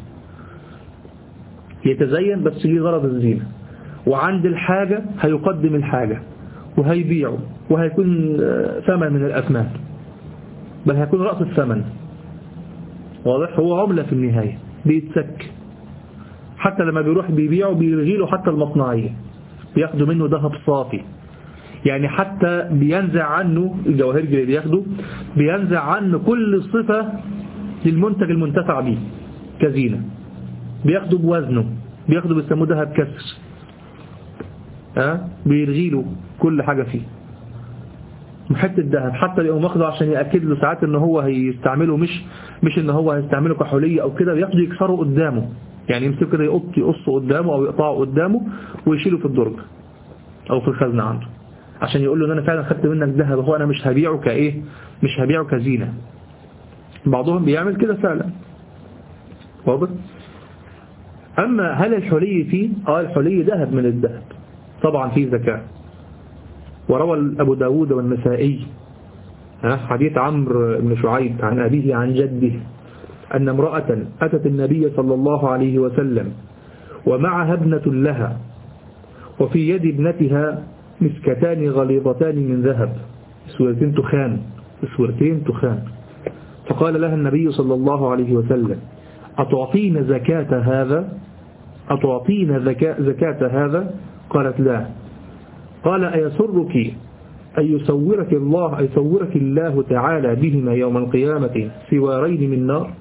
Speaker 1: يتزين بس ليه غرض الزينة، وعند الحاجة هيقدم الحاجة وهيبيعه وهيكون ثمن من الأثمان، بل هيكون رأس الثمن، واضح؟ هو عملة في النهاية بيتسك، حتى لما بيروح بيبيعه بيلغيله حتى المصنعية، بياخدوا منه ذهب صافي، يعني حتى بينزع عنه الجواهر اللي بياخده، بينزع عنه كل صفة للمنتج المنتفع به كزينة، بياخده بوزنه، بياخده بيسموه ذهب كسر، ها بيلغيله كل حاجة فيه محط الذهب، حتى يقوم واخده عشان يأكد له ساعات ان هو هيستعمله، مش مش ان هو هيستعمله كحلية او كده، بياخده يكسره قدامه يعني يمسك كده يقط يقصه قدامه أو يقطعه قدامه ويشيله في الدرج أو في الخزنة عنده، عشان يقول له ان انا فعلا خدت منك ذهب، هو انا مش هبيعه كايه، مش هبيعه كزينة. بعضهم بيعمل كده فعلا. واضح؟ اما هل الحلي فيه؟ اه الحلي ذهب من الذهب طبعا فيه زكاة. وروى ابو داود والنسائي حديث عمرو بن شعيب عن أبيه عن جده أن امرأة أتت النبي صلى الله عليه وسلم ومعها ابنة لها، وفي يد ابنتها مسكتان غليظتان من ذهب، سورتين تخان، سورتين تخان. فقال لها النبي صلى الله عليه وسلم: أتعطين زكاة هذا؟ أتعطين زكاة هذا؟ قالت: لا. قال: أيسرك أن يصورك الله أن يصورك الله تعالى بهما يوم القيامة سوارين من نار؟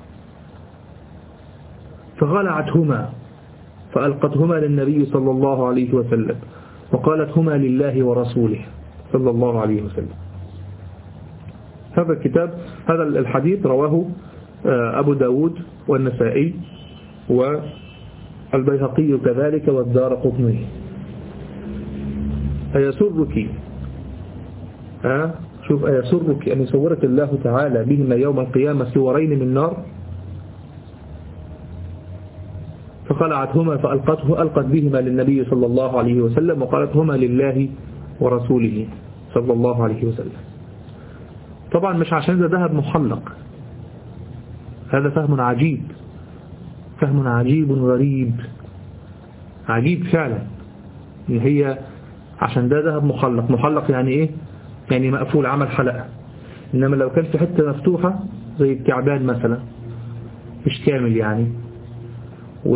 Speaker 1: فغلعتهما فألقتهما للنبي صلى الله عليه وسلم وقالت: هما لله ورسوله صلى الله عليه وسلم. هذا الكتاب هذا الحديث رواه أبو داود والنسائي والبيهقي كذلك والدارقطني. أيسرك ها شوف أيسرك أن يصورك الله تعالى بهما يوم القيامة سوارين من نار؟ فخلعتهما فألقته ألقت بهما للنبي صلى الله عليه وسلم وقالت: هما لله ورسوله صلى الله عليه وسلم. طبعا مش عشان ده ذهب محلق، هذا فهم عجيب، فهم عجيب غريب، عجيب فعلا. هي عشان ده ذهب محلق، محلق يعني ايه؟ يعني مقفول، عمل حلقة. انما لو كان في حتة مفتوحة زي الكعبان مثلا مش كامل يعني، و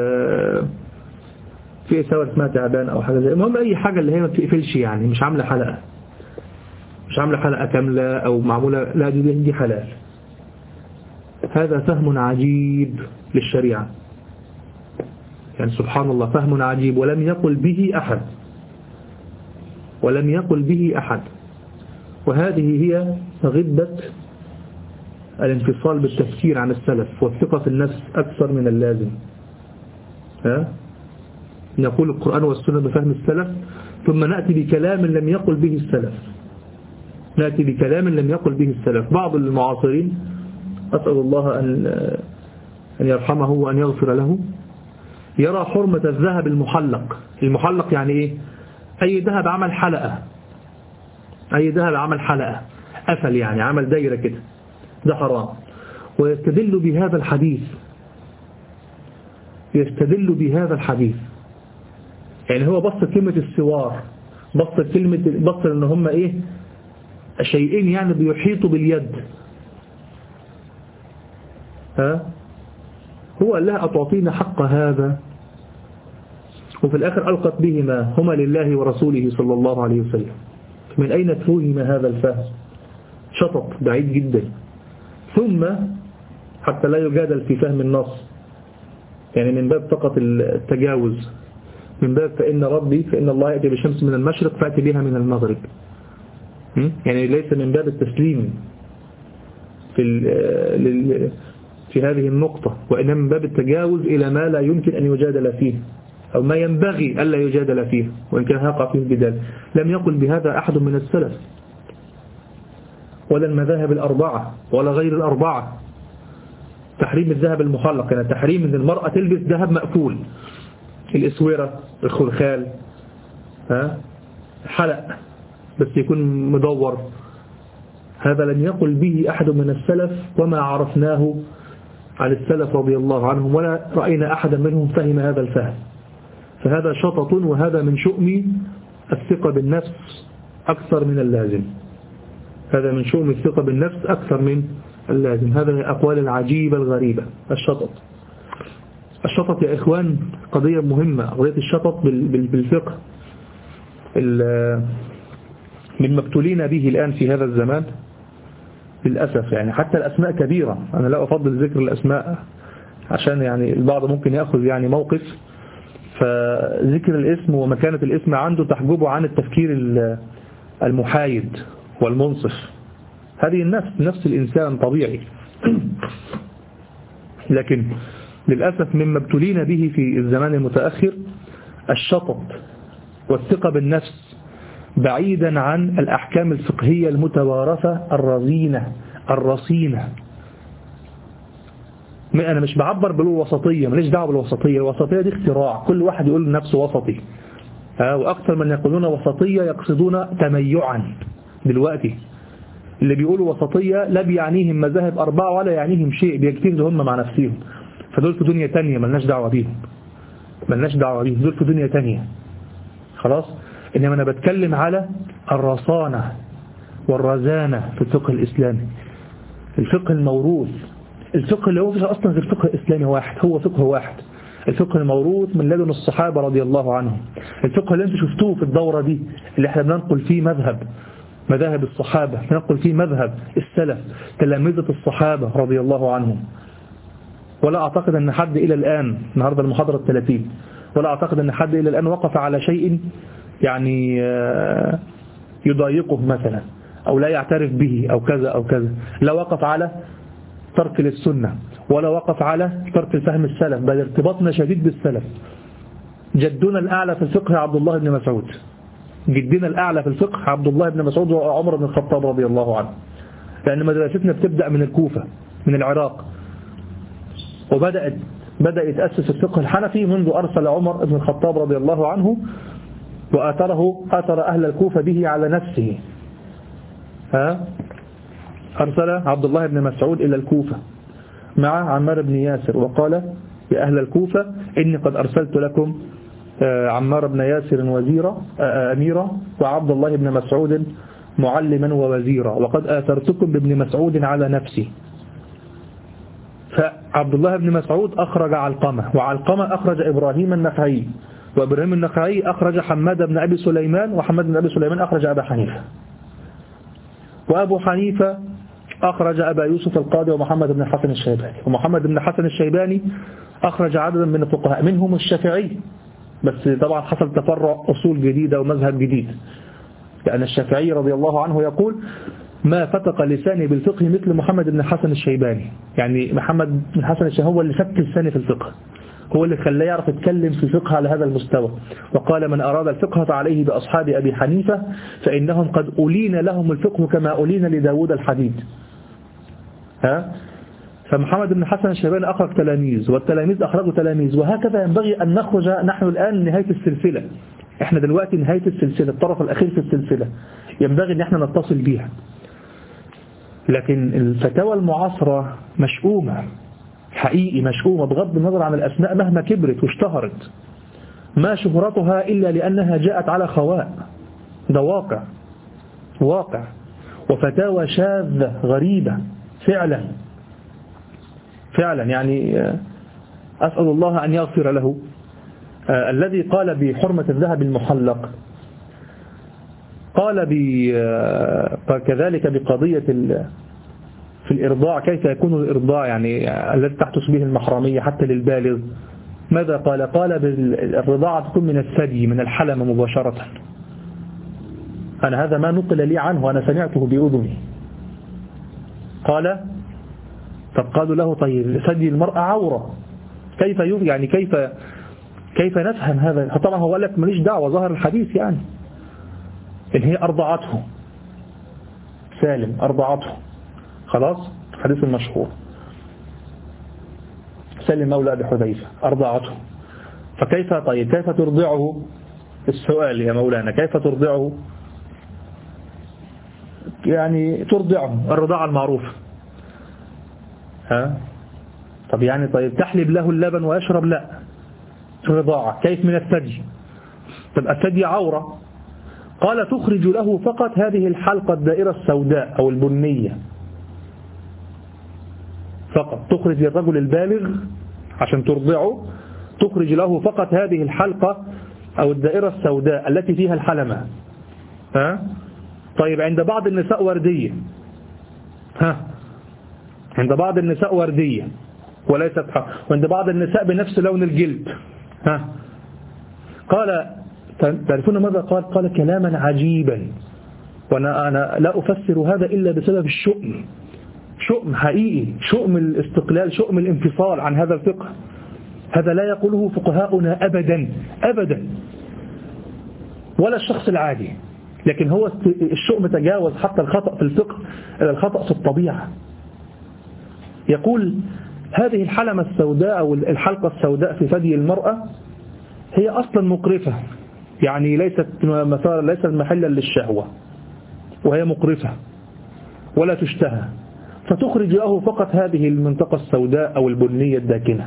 Speaker 1: في سوى اسمها تعبان او حاجه زي، المهم اي حاجه اللي هي ما بتقفلش يعني، مش عامله حلقه، مش عامله حلقه كامله او معموله، لا دي دي حلال. هذا فهم عجيب للشريعه يعني، سبحان الله، فهم عجيب ولم يقل به احد، ولم يقل به احد. وهذه هي غبة الانفصال بالتفكير عن السلف والثقة في النفس أكثر من اللازم. ها؟ نقول القرآن والسنة بفهم السلف، ثم نأتي بكلام لم يقل به السلف، نأتي بكلام لم يقل به السلف. بعض المعاصرين أسأل الله أن أن يرحمه وأن يغفر له، يرى حرمة الذهب المحلق. المحلق يعني إيه؟ أي ذهب عمل حلقة، أي ذهب عمل حلقة قفل يعني، عمل دايرة كده، ده حرام. ويستدل بهذا الحديث، يستدل بهذا الحديث يعني هو بص كلمة السوار، بص كلمة بص ان هم ايه، شيئين يعني بيحيطوا باليد. ها هو قال لها: أتعطينا حق هذا؟ وفي الآخر ألقت بهما هما لله ورسوله صلى الله عليه وسلم. من أين فهم هذا الفهم؟ شطط بعيد جدا. ثم حتى لا يجادل في فهم النص يعني، من باب فقط التجاوز، من باب فإن ربي فإن الله يأتي بشمس من المشرق فأتي بها من المغرب، يعني ليس من باب التسليم في في هذه النقطة، وإنما من باب التجاوز إلى ما لا يمكن أن يجادل فيه أو ما ينبغي ألا يجادل فيه، وإن كان هيقع فيه الجدال. لم يقل بهذا أحد من السلف ولا المذاهب الأربعة ولا غير الأربعة. تحريم الذهب المحلق يعني تحريم أن المرأة تلبس ذهب مقفول، الإسورة، الخلخال، ها حلق بس يكون مدور، هذا لم يقل به أحد من السلف، وما عرفناه عن السلف رضي الله عنهم ولا رأينا أحدا منهم فهم هذا الفهم. فهذا شطط، وهذا من شؤم الثقة بالنفس أكثر من اللازم، هذا من شؤم الثقة بالنفس أكثر من اللازم. هذا من الأقوال العجيبة الغريبة. الشطط، الشطط يا إخوان قضية مهمة، قضية الشطط بالفقه من مبتولين به الآن في هذا الزمان للأسف يعني. حتى الأسماء كبيرة، أنا لا أفضل ذكر الأسماء عشان يعني البعض ممكن يأخذ يعني موقف، فذكر الاسم ومكانة الاسم عنده تحجبه عن التفكير المحايد والمنصف. هذه النفس، نفس الإنسان طبيعي، لكن للأسف مما ابتلينا به في الزمان المتأخر الشطط والثقة بالنفس بعيدا عن الأحكام الفقهية المتوارثة الرزينة الرصينة. أنا مش بعبر بالوسطية، ماليش دعوة بالوسطية، الوسطية دي اختراع، كل واحد يقول لنفسه وسطي، وأكثر من يقولون وسطية يقصدون تميعا. دلوقتي اللي بيقولوا وسطية لا بيعنيهم مذاهب أربعة ولا يعنيهم شيء، بيجتهدوا هم مع نفسهم، فدول في دنيا تانية ملناش دعوة بيهم، ملناش دعوة بيهم، دول في دنيا تانية خلاص. إنما أنا بتكلم على الرصانة والرزانة في الفقه الإسلامي، الفقه الموروث، الفقه اللي هو فيه أصلا غير فقه إسلامي واحد، هو فقه واحد، الفقه الموروث من لدن الصحابة رضي الله عنهم، الفقه اللي انتم شفتوه في الدورة دي اللي احنا بننقل فيه مذهب مذاهب الصحابة، بننقل فيه مذهب السلف تلامذة الصحابة رضي الله عنهم. ولا أعتقد أن حد إلى الآن، النهاردة المحاضرة الثلاثين، ولا أعتقد أن حد إلى الآن وقف على شيء يعني يضايقه مثلا أو لا يعترف به أو كذا أو كذا، لا وقف على ترك للسنة ولا وقف على ترك فهم السلف، بل ارتباطنا شديد بالسلف. جدنا الأعلى في الفقه عبد الله بن مسعود، جدنا الأعلى في الفقه عبد الله بن مسعود وعمر بن الخطاب رضي الله عنه، لأن مدرستنا بتبدأ من الكوفة من العراق، وبدأت بدأ يتأسس الفقه الحنفي منذ أرسل عمر بن الخطاب رضي الله عنه وآثره آثر أهل الكوفة به على نفسه. ها أرسل عبد الله بن مسعود إلى الكوفة مع عمار بن ياسر وقال يا أهل الكوفة إني قد أرسلت لكم عمار بن ياسر وزيرا أميرا وعبد الله بن مسعود معلما ووزيرا، وقد آثرتكم بابن مسعود على نفسي. فعبد الله بن مسعود أخرج علقمة، وعلقمة أخرج إبراهيم النخعي، وإبراهيم النخعي أخرج حماد بن أبي سليمان، وحماد بن أبي سليمان أخرج أبا حنيفة، وأبو حنيفة أخرج أبا يوسف القاضي ومحمد بن الحسن الشيباني، ومحمد بن الحسن الشيباني أخرج عددا من الفقهاء منهم الشافعي، بس طبعا حصل تفرع أصول جديدة ومذهب جديد، لأن الشافعي رضي الله عنه يقول ما فتق لساني بالفقه مثل محمد بن الحسن الشيباني، يعني محمد بن الحسن الشيباني هو اللي فك لساني في الفقه، هو اللي خلاه يعرف يتكلم في الفقه على هذا المستوى. وقال من أراد الفقه فعليه بأصحاب أبي حنيفة فإنهم قد أولين لهم الفقه كما أولين لداود الحديد. ها؟ فمحمد بن الحسن الشيباني أخرج تلاميذ، والتلاميذ أخرجوا تلاميذ، وهكذا ينبغي أن نخرج نحن الآن نهاية السلسلة. احنا دلوقتي نهاية السلسلة، الطرف الأخير في السلسلة، ينبغي أن احنا نتصل بيها. لكن الفتاوى المعاصرة مشؤومة حقيقي، مشؤومة بغض النظر عن الأسماء مهما كبرت واشتهرت، ما شهرتها إلا لأنها جاءت على خواء، ده واقع واقع وفتاوى شاذة غريبة فعلا فعلا. يعني أسأل الله أن يغفر له آه الذي قال بحرمة الذهب المحلق، قال آه كذلك بقضية في الإرضاع، كيف يكون الإرضاع يعني الذي تحدث به المحرمية حتى للبالغ. ماذا قال؟ قال بالرضاعة تكون من الثدي من الحلم مباشرة. أنا هذا ما نقل لي عنه وأنا سمعته بأذني. قال طب قالوا له طيب ثدي المرأة عورة، كيف يعني كيف كيف نفهم هذا؟ طبعا هو قال لك ماليش دعوة، ظهر الحديث يعني إن هي أرضعته سالم، أرضعته خلاص، الحديث المشهور سالم مولى أبي حذيفة أرضعته، فكيف طيب كيف ترضعه؟ السؤال يا مولانا كيف ترضعه؟ يعني ترضعه الرضاعة المعروفة. ها طب يعني طيب تحلب له اللبن ويشرب؟ لا، الرضاعة كيف من الثدي؟ طب الثدي عورة. قال تخرج له فقط هذه الحلقة الدائرة السوداء أو البنية فقط، تخرج الرجل البالغ عشان ترضعه، تخرج له فقط هذه الحلقة أو الدائرة السوداء التي فيها الحلمة. ها طيب عند بعض النساء وردية، ها عند بعض النساء وردية وليست حق، وعند بعض النساء بنفس لون الجلد. ها قال تعرفون ماذا قال؟ قال كلاما عجيبا، وأنا أنا لا أفسر هذا إلا بسبب الشؤم، شؤم حقيقي، شؤم الاستقلال، شؤم الانفصال عن هذا الفقه. هذا لا يقوله فقهاؤنا أبدا أبدا، ولا الشخص العادي. لكن هو الشؤم تجاوز حتى الخطأ في الفقه إلى الخطأ في الطبيعة. يقول هذه الحلمة السوداء أو الحلقة السوداء في ثدي المرأة هي أصلا مقرفة، يعني ليست مثلا ليست محلا للشهوة، وهي مقرفة ولا تشتهى، فتخرج له فقط هذه المنطقة السوداء أو البنية الداكنة.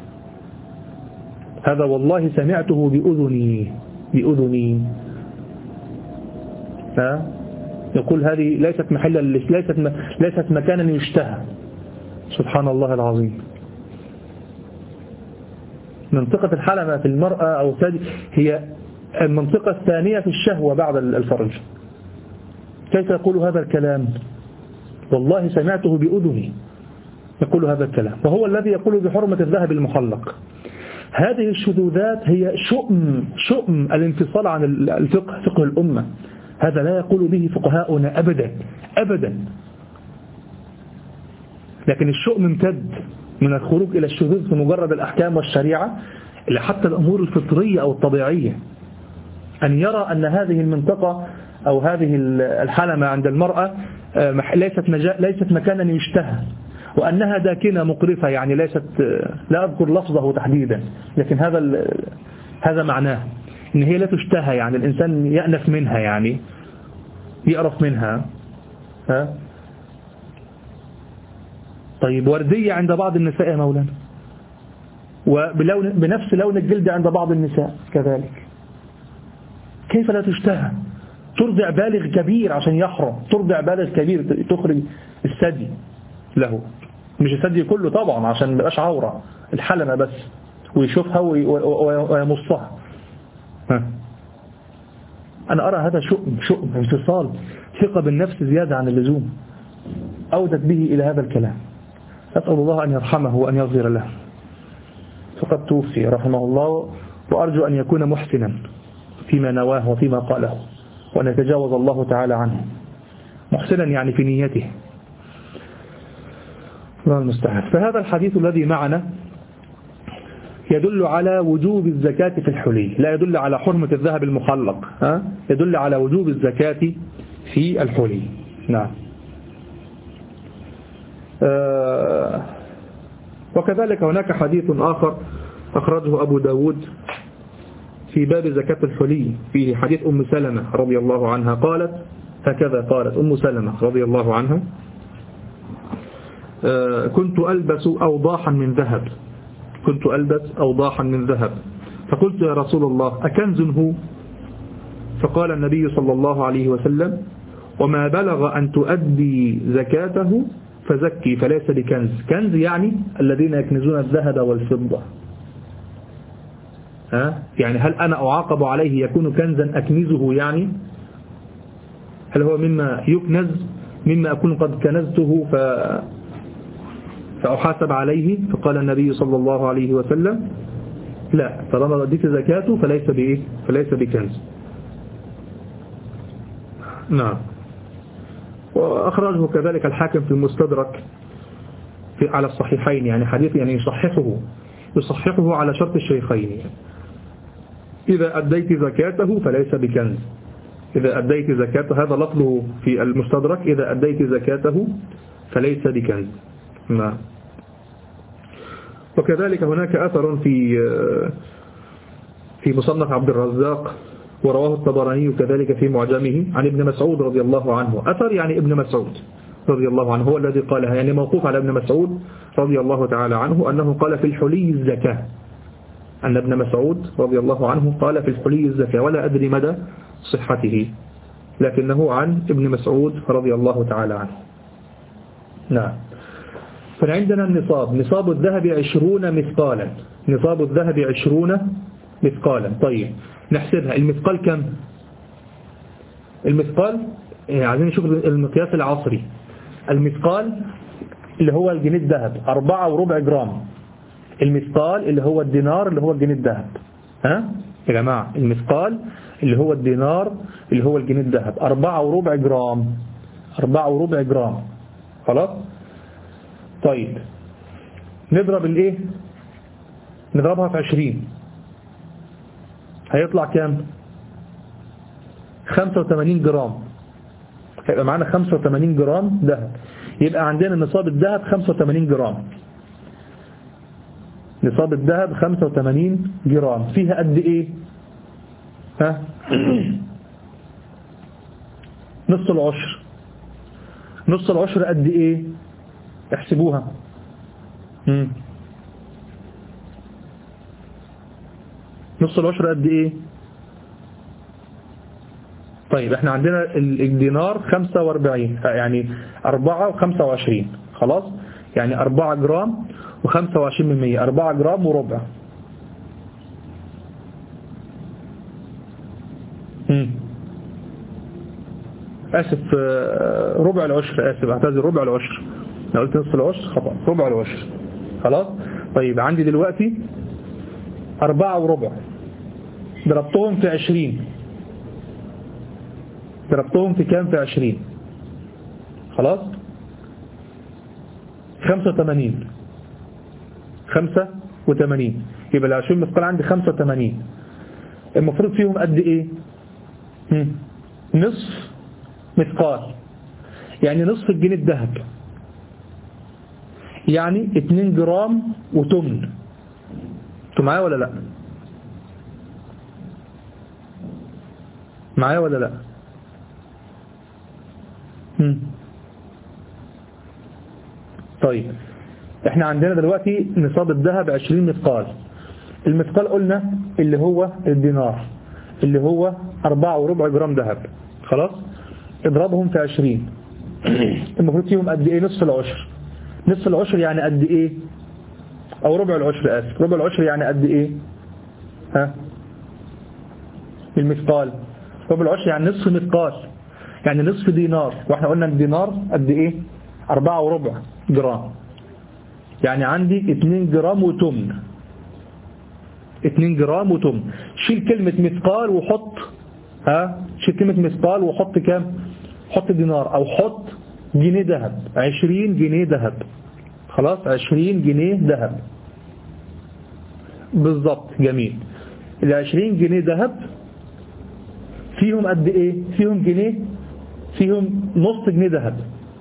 Speaker 1: هذا والله سمعته بأذني بأذني ها؟ يقول هذه ليست محلا ليست ليست مكانا يشتهى. سبحان الله العظيم. منطقة الحلمة في المرأة أو الثدي هي المنطقة الثانية في الشهوة بعد الفرج. كيف يقول هذا الكلام؟ والله سمعته بأذني يقول هذا الكلام، وهو الذي يقول بحرمة الذهب المحلق. هذه الشذوذات هي شؤم شؤم الانفصال عن الفقه، فقه الأمة. هذا لا يقول به فقهاؤنا أبدا أبدا. لكن الشؤم امتد من الخروج إلى الشذوذ في مجرد الأحكام والشريعة إلى حتى الأمور الفطرية أو الطبيعية. أن يرى أن هذه المنطقة أو هذه الحلمة عند المرأة ليست ليست مكانا يشتهى، وأنها داكنة مقرفة، يعني ليست، لا أذكر لفظه تحديدا، لكن هذا هذا معناه إن هي لا تشتهى، يعني الإنسان يأنف منها، يعني يقرف منها. ها؟ طيب وردية عند بعض النساء يا مولانا، وبلون بنفس لون الجلد عند بعض النساء كذلك. كيف لا تشتهى؟ ترضع بالغ كبير عشان يحرم، ترضع بالغ كبير تخرج الثدي له، مش الثدي كله طبعا عشان ما يبقاش عورة، الحلمة بس، ويشوفها ويمصها. ها. أنا أرى هذا شؤم شؤم انفصال، ثقة بالنفس زيادة عن اللزوم أودت به إلى هذا الكلام. أسأل الله أن يرحمه وأن يغفر له، فقد توفي رحمه الله، وأرجو أن يكون محسنا فيما نواه وفيما قاله، وأن يتجاوز الله تعالى عنه، محسنا يعني في نيته. الله المستعان. فهذا الحديث الذي معنا يدل على وجوب الزكاة في الحلي، لا يدل على حرمة الذهب المحلق، ها؟ يدل على وجوب الزكاة في الحلي. نعم. آه وكذلك هناك حديث آخر أخرجه أبو داود في باب زكاة الحلي، فيه حديث أم سلمة رضي الله عنها قالت هكذا، قالت أم سلمة رضي الله عنها: آه كنت ألبس أوضاحا من ذهب كنت ألبس أوضاحا من ذهب فقلت يا رسول الله أكنز هو؟ فقال النبي صلى الله عليه وسلم: وما بلغ أن تؤدي زكاته فزكي فليس بكنز. كنز يعني الذين يكنزون الذهب والفضة. ها؟ يعني هل أنا أعاقب عليه يكون كنزا أكنزه؟ يعني هل هو مما يكنز، مما أكون قد كنزته ف... فأحاسب عليه؟ فقال النبي صلى الله عليه وسلم: لا، طالما رديت زكاته فليس بإيه؟ فليس بكنز. نعم. وأخرجه كذلك الحاكم في المستدرك في على الصحيحين، يعني حديث يعني يصححه يصححه على شرط الشيخين. إذا أديت زكاته فليس بكنز، إذا أديت زكاته، هذا لفظه في المستدرك: إذا أديت زكاته فليس بكنز. نعم. وكذلك هناك أثر في في مصنف عبد الرزاق، ورواه الطبراني كذلك في معجمه، عن ابن مسعود رضي الله عنه. أثر يعني ابن مسعود رضي الله عنه هو الذي قالها، يعني موقوف على ابن مسعود رضي الله تعالى عنه أنه قال في الحلي الزكاة، أن ابن مسعود رضي الله عنه قال في الحلي الزكاة، ولا أدري مدى صحته، لكنه عن ابن مسعود رضي الله تعالى عنه. نعم. فعندنا النصاب، نصاب الذهب عشرون مثقالا، نصاب الذهب عشرون مثقالا. طيب نحسبها، المثقال كم؟ المثقال يعني عايزين نشوف المقياس العصري. المثقال اللي هو الجنيه الذهب أربعة وربع جرام، المثقال اللي هو الدينار اللي هو الجنيه الذهب. ها يا جماعة، المثقال اللي هو الدينار اللي هو الجنيه الذهب أربعة وربع جرام، أربعة وربع جرام. خلاص. طيب نضرب الايه نضربها في عشرين هيطلع كام؟ خمسة وثمانين جرام. هيبقى معانا خمسة وثمانين جرام ذهب. يبقى عندنا نصاب الذهب خمسة وثمانين جرام. نصاب الذهب خمسة وثمانين جرام. فيها قد ايه؟ ها؟ نص العشر. نص العشر قد ايه؟ احسبوها. مم. نص العشر قد ايه؟ طيب احنا عندنا الدينار خمسة واربعين، يعني اربعة وخمسة وعشرين. خلاص؟ يعني اربعة جرام وخمسة وعشرين من مية، اربعة جرام وربع. مم. اسف، ربع العشر، اسف اعتذر، ربع العشر. انا قلت نصف العشر خطأ، ربع العشر. خلاص؟ طيب عندي دلوقتي اربعة وربع، ضربتهم في عشرين. ضربتهم في كام؟ في عشرين. خلاص؟ خمسة وثمانين. خمسة وثمانين. يبقى العشرين مثقال عندي خمسة وثمانين. المفروض فيهم قد ايه؟ هم. نصف مثقال، يعني نصف الجنيه الذهب، يعني اتنين جرام وتمن. انتوا معايا ولا لا؟ معايا ولا لا؟ هم. طيب احنا عندنا دلوقتي نصاب الذهب عشرين مثقال. المثقال قلنا اللي هو الدينار، اللي هو أربعة وربع جرام ذهب. خلاص؟ اضربهم في عشرين. المفروض فيهم قد ايه؟ نصف العشر. نصف العشر يعني قد ايه؟ او ربع العشر، اسف، ربع العشر يعني قد ايه؟ ها؟ المثقال ربع العشر يعني نصف مثقال، يعني نصف دينار. واحنا قلنا الدينار قد ايه؟ أربعة وربع جرام، يعني عندي اتنين جرام وتمن. اتنين جرام وتمن. شيل كلمة مثقال وحط، ها، شيل كلمة مثقال وحط كام؟ حط دينار، او حط جنيه ذهب. عشرين جنيه ذهب. خلاص؟ عشرين جنيه ذهب بالضبط. جميل. العشرين جنيه ذهب فيهم قد ايه؟ فيهم جنيه، فيهم نص جنيه ذهب.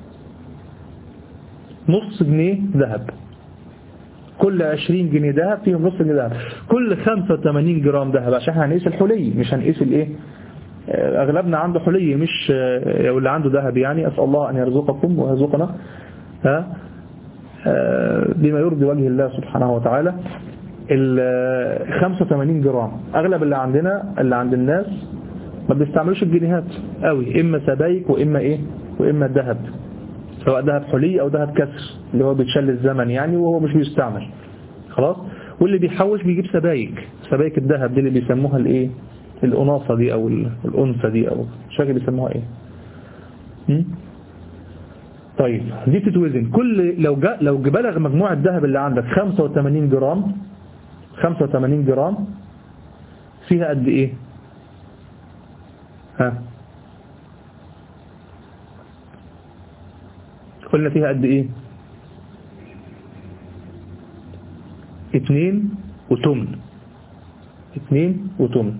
Speaker 1: نص جنيه ذهب. كل عشرين جنيه ذهب فيهم نص جنيه ذهب. كل خمسة وثمانين جرام ذهب، عشان احنا هنقيس الحلي مش هنقيس الايه. اغلبنا عنده حلي مش اللي عنده ذهب، يعني اسال الله ان يرزقكم ويرزقنا ها بما يرضي وجه الله سبحانه وتعالى. ال خمسة وثمانين جرام اغلب اللي عندنا، اللي عند الناس ما بيستعملوش الجنيهات قوي، اما سبايك واما ايه، واما الذهب، سواء ذهب حلي او ذهب كسر اللي هو بيتشل الزمن يعني وهو مش بيستعمل. خلاص؟ واللي بيحوش بيجيب سبايك، سبايك الذهب دي اللي بيسموها الايه، الأناصة دي او الأنثى دي، او مش فاكر بيسموها ايه. م? طيب دي تتوزن. كل لو جاء لو بلغ مجموع الذهب اللي عندك خمسة وثمانين جرام، خمسة وثمانين جرام فيها قد ايه؟ ها قلنا فيها قد ايه؟ اتنين وتمن. اتنين وتمن.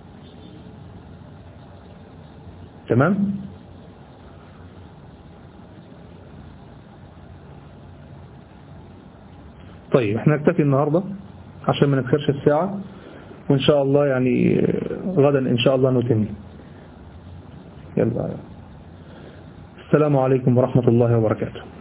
Speaker 1: تمام؟ طيب احنا نكتفي النهاردة عشان ما نتخرش الساعة، وان شاء الله يعني غدا ان شاء الله نتم. يلا، السلام عليكم ورحمة الله وبركاته.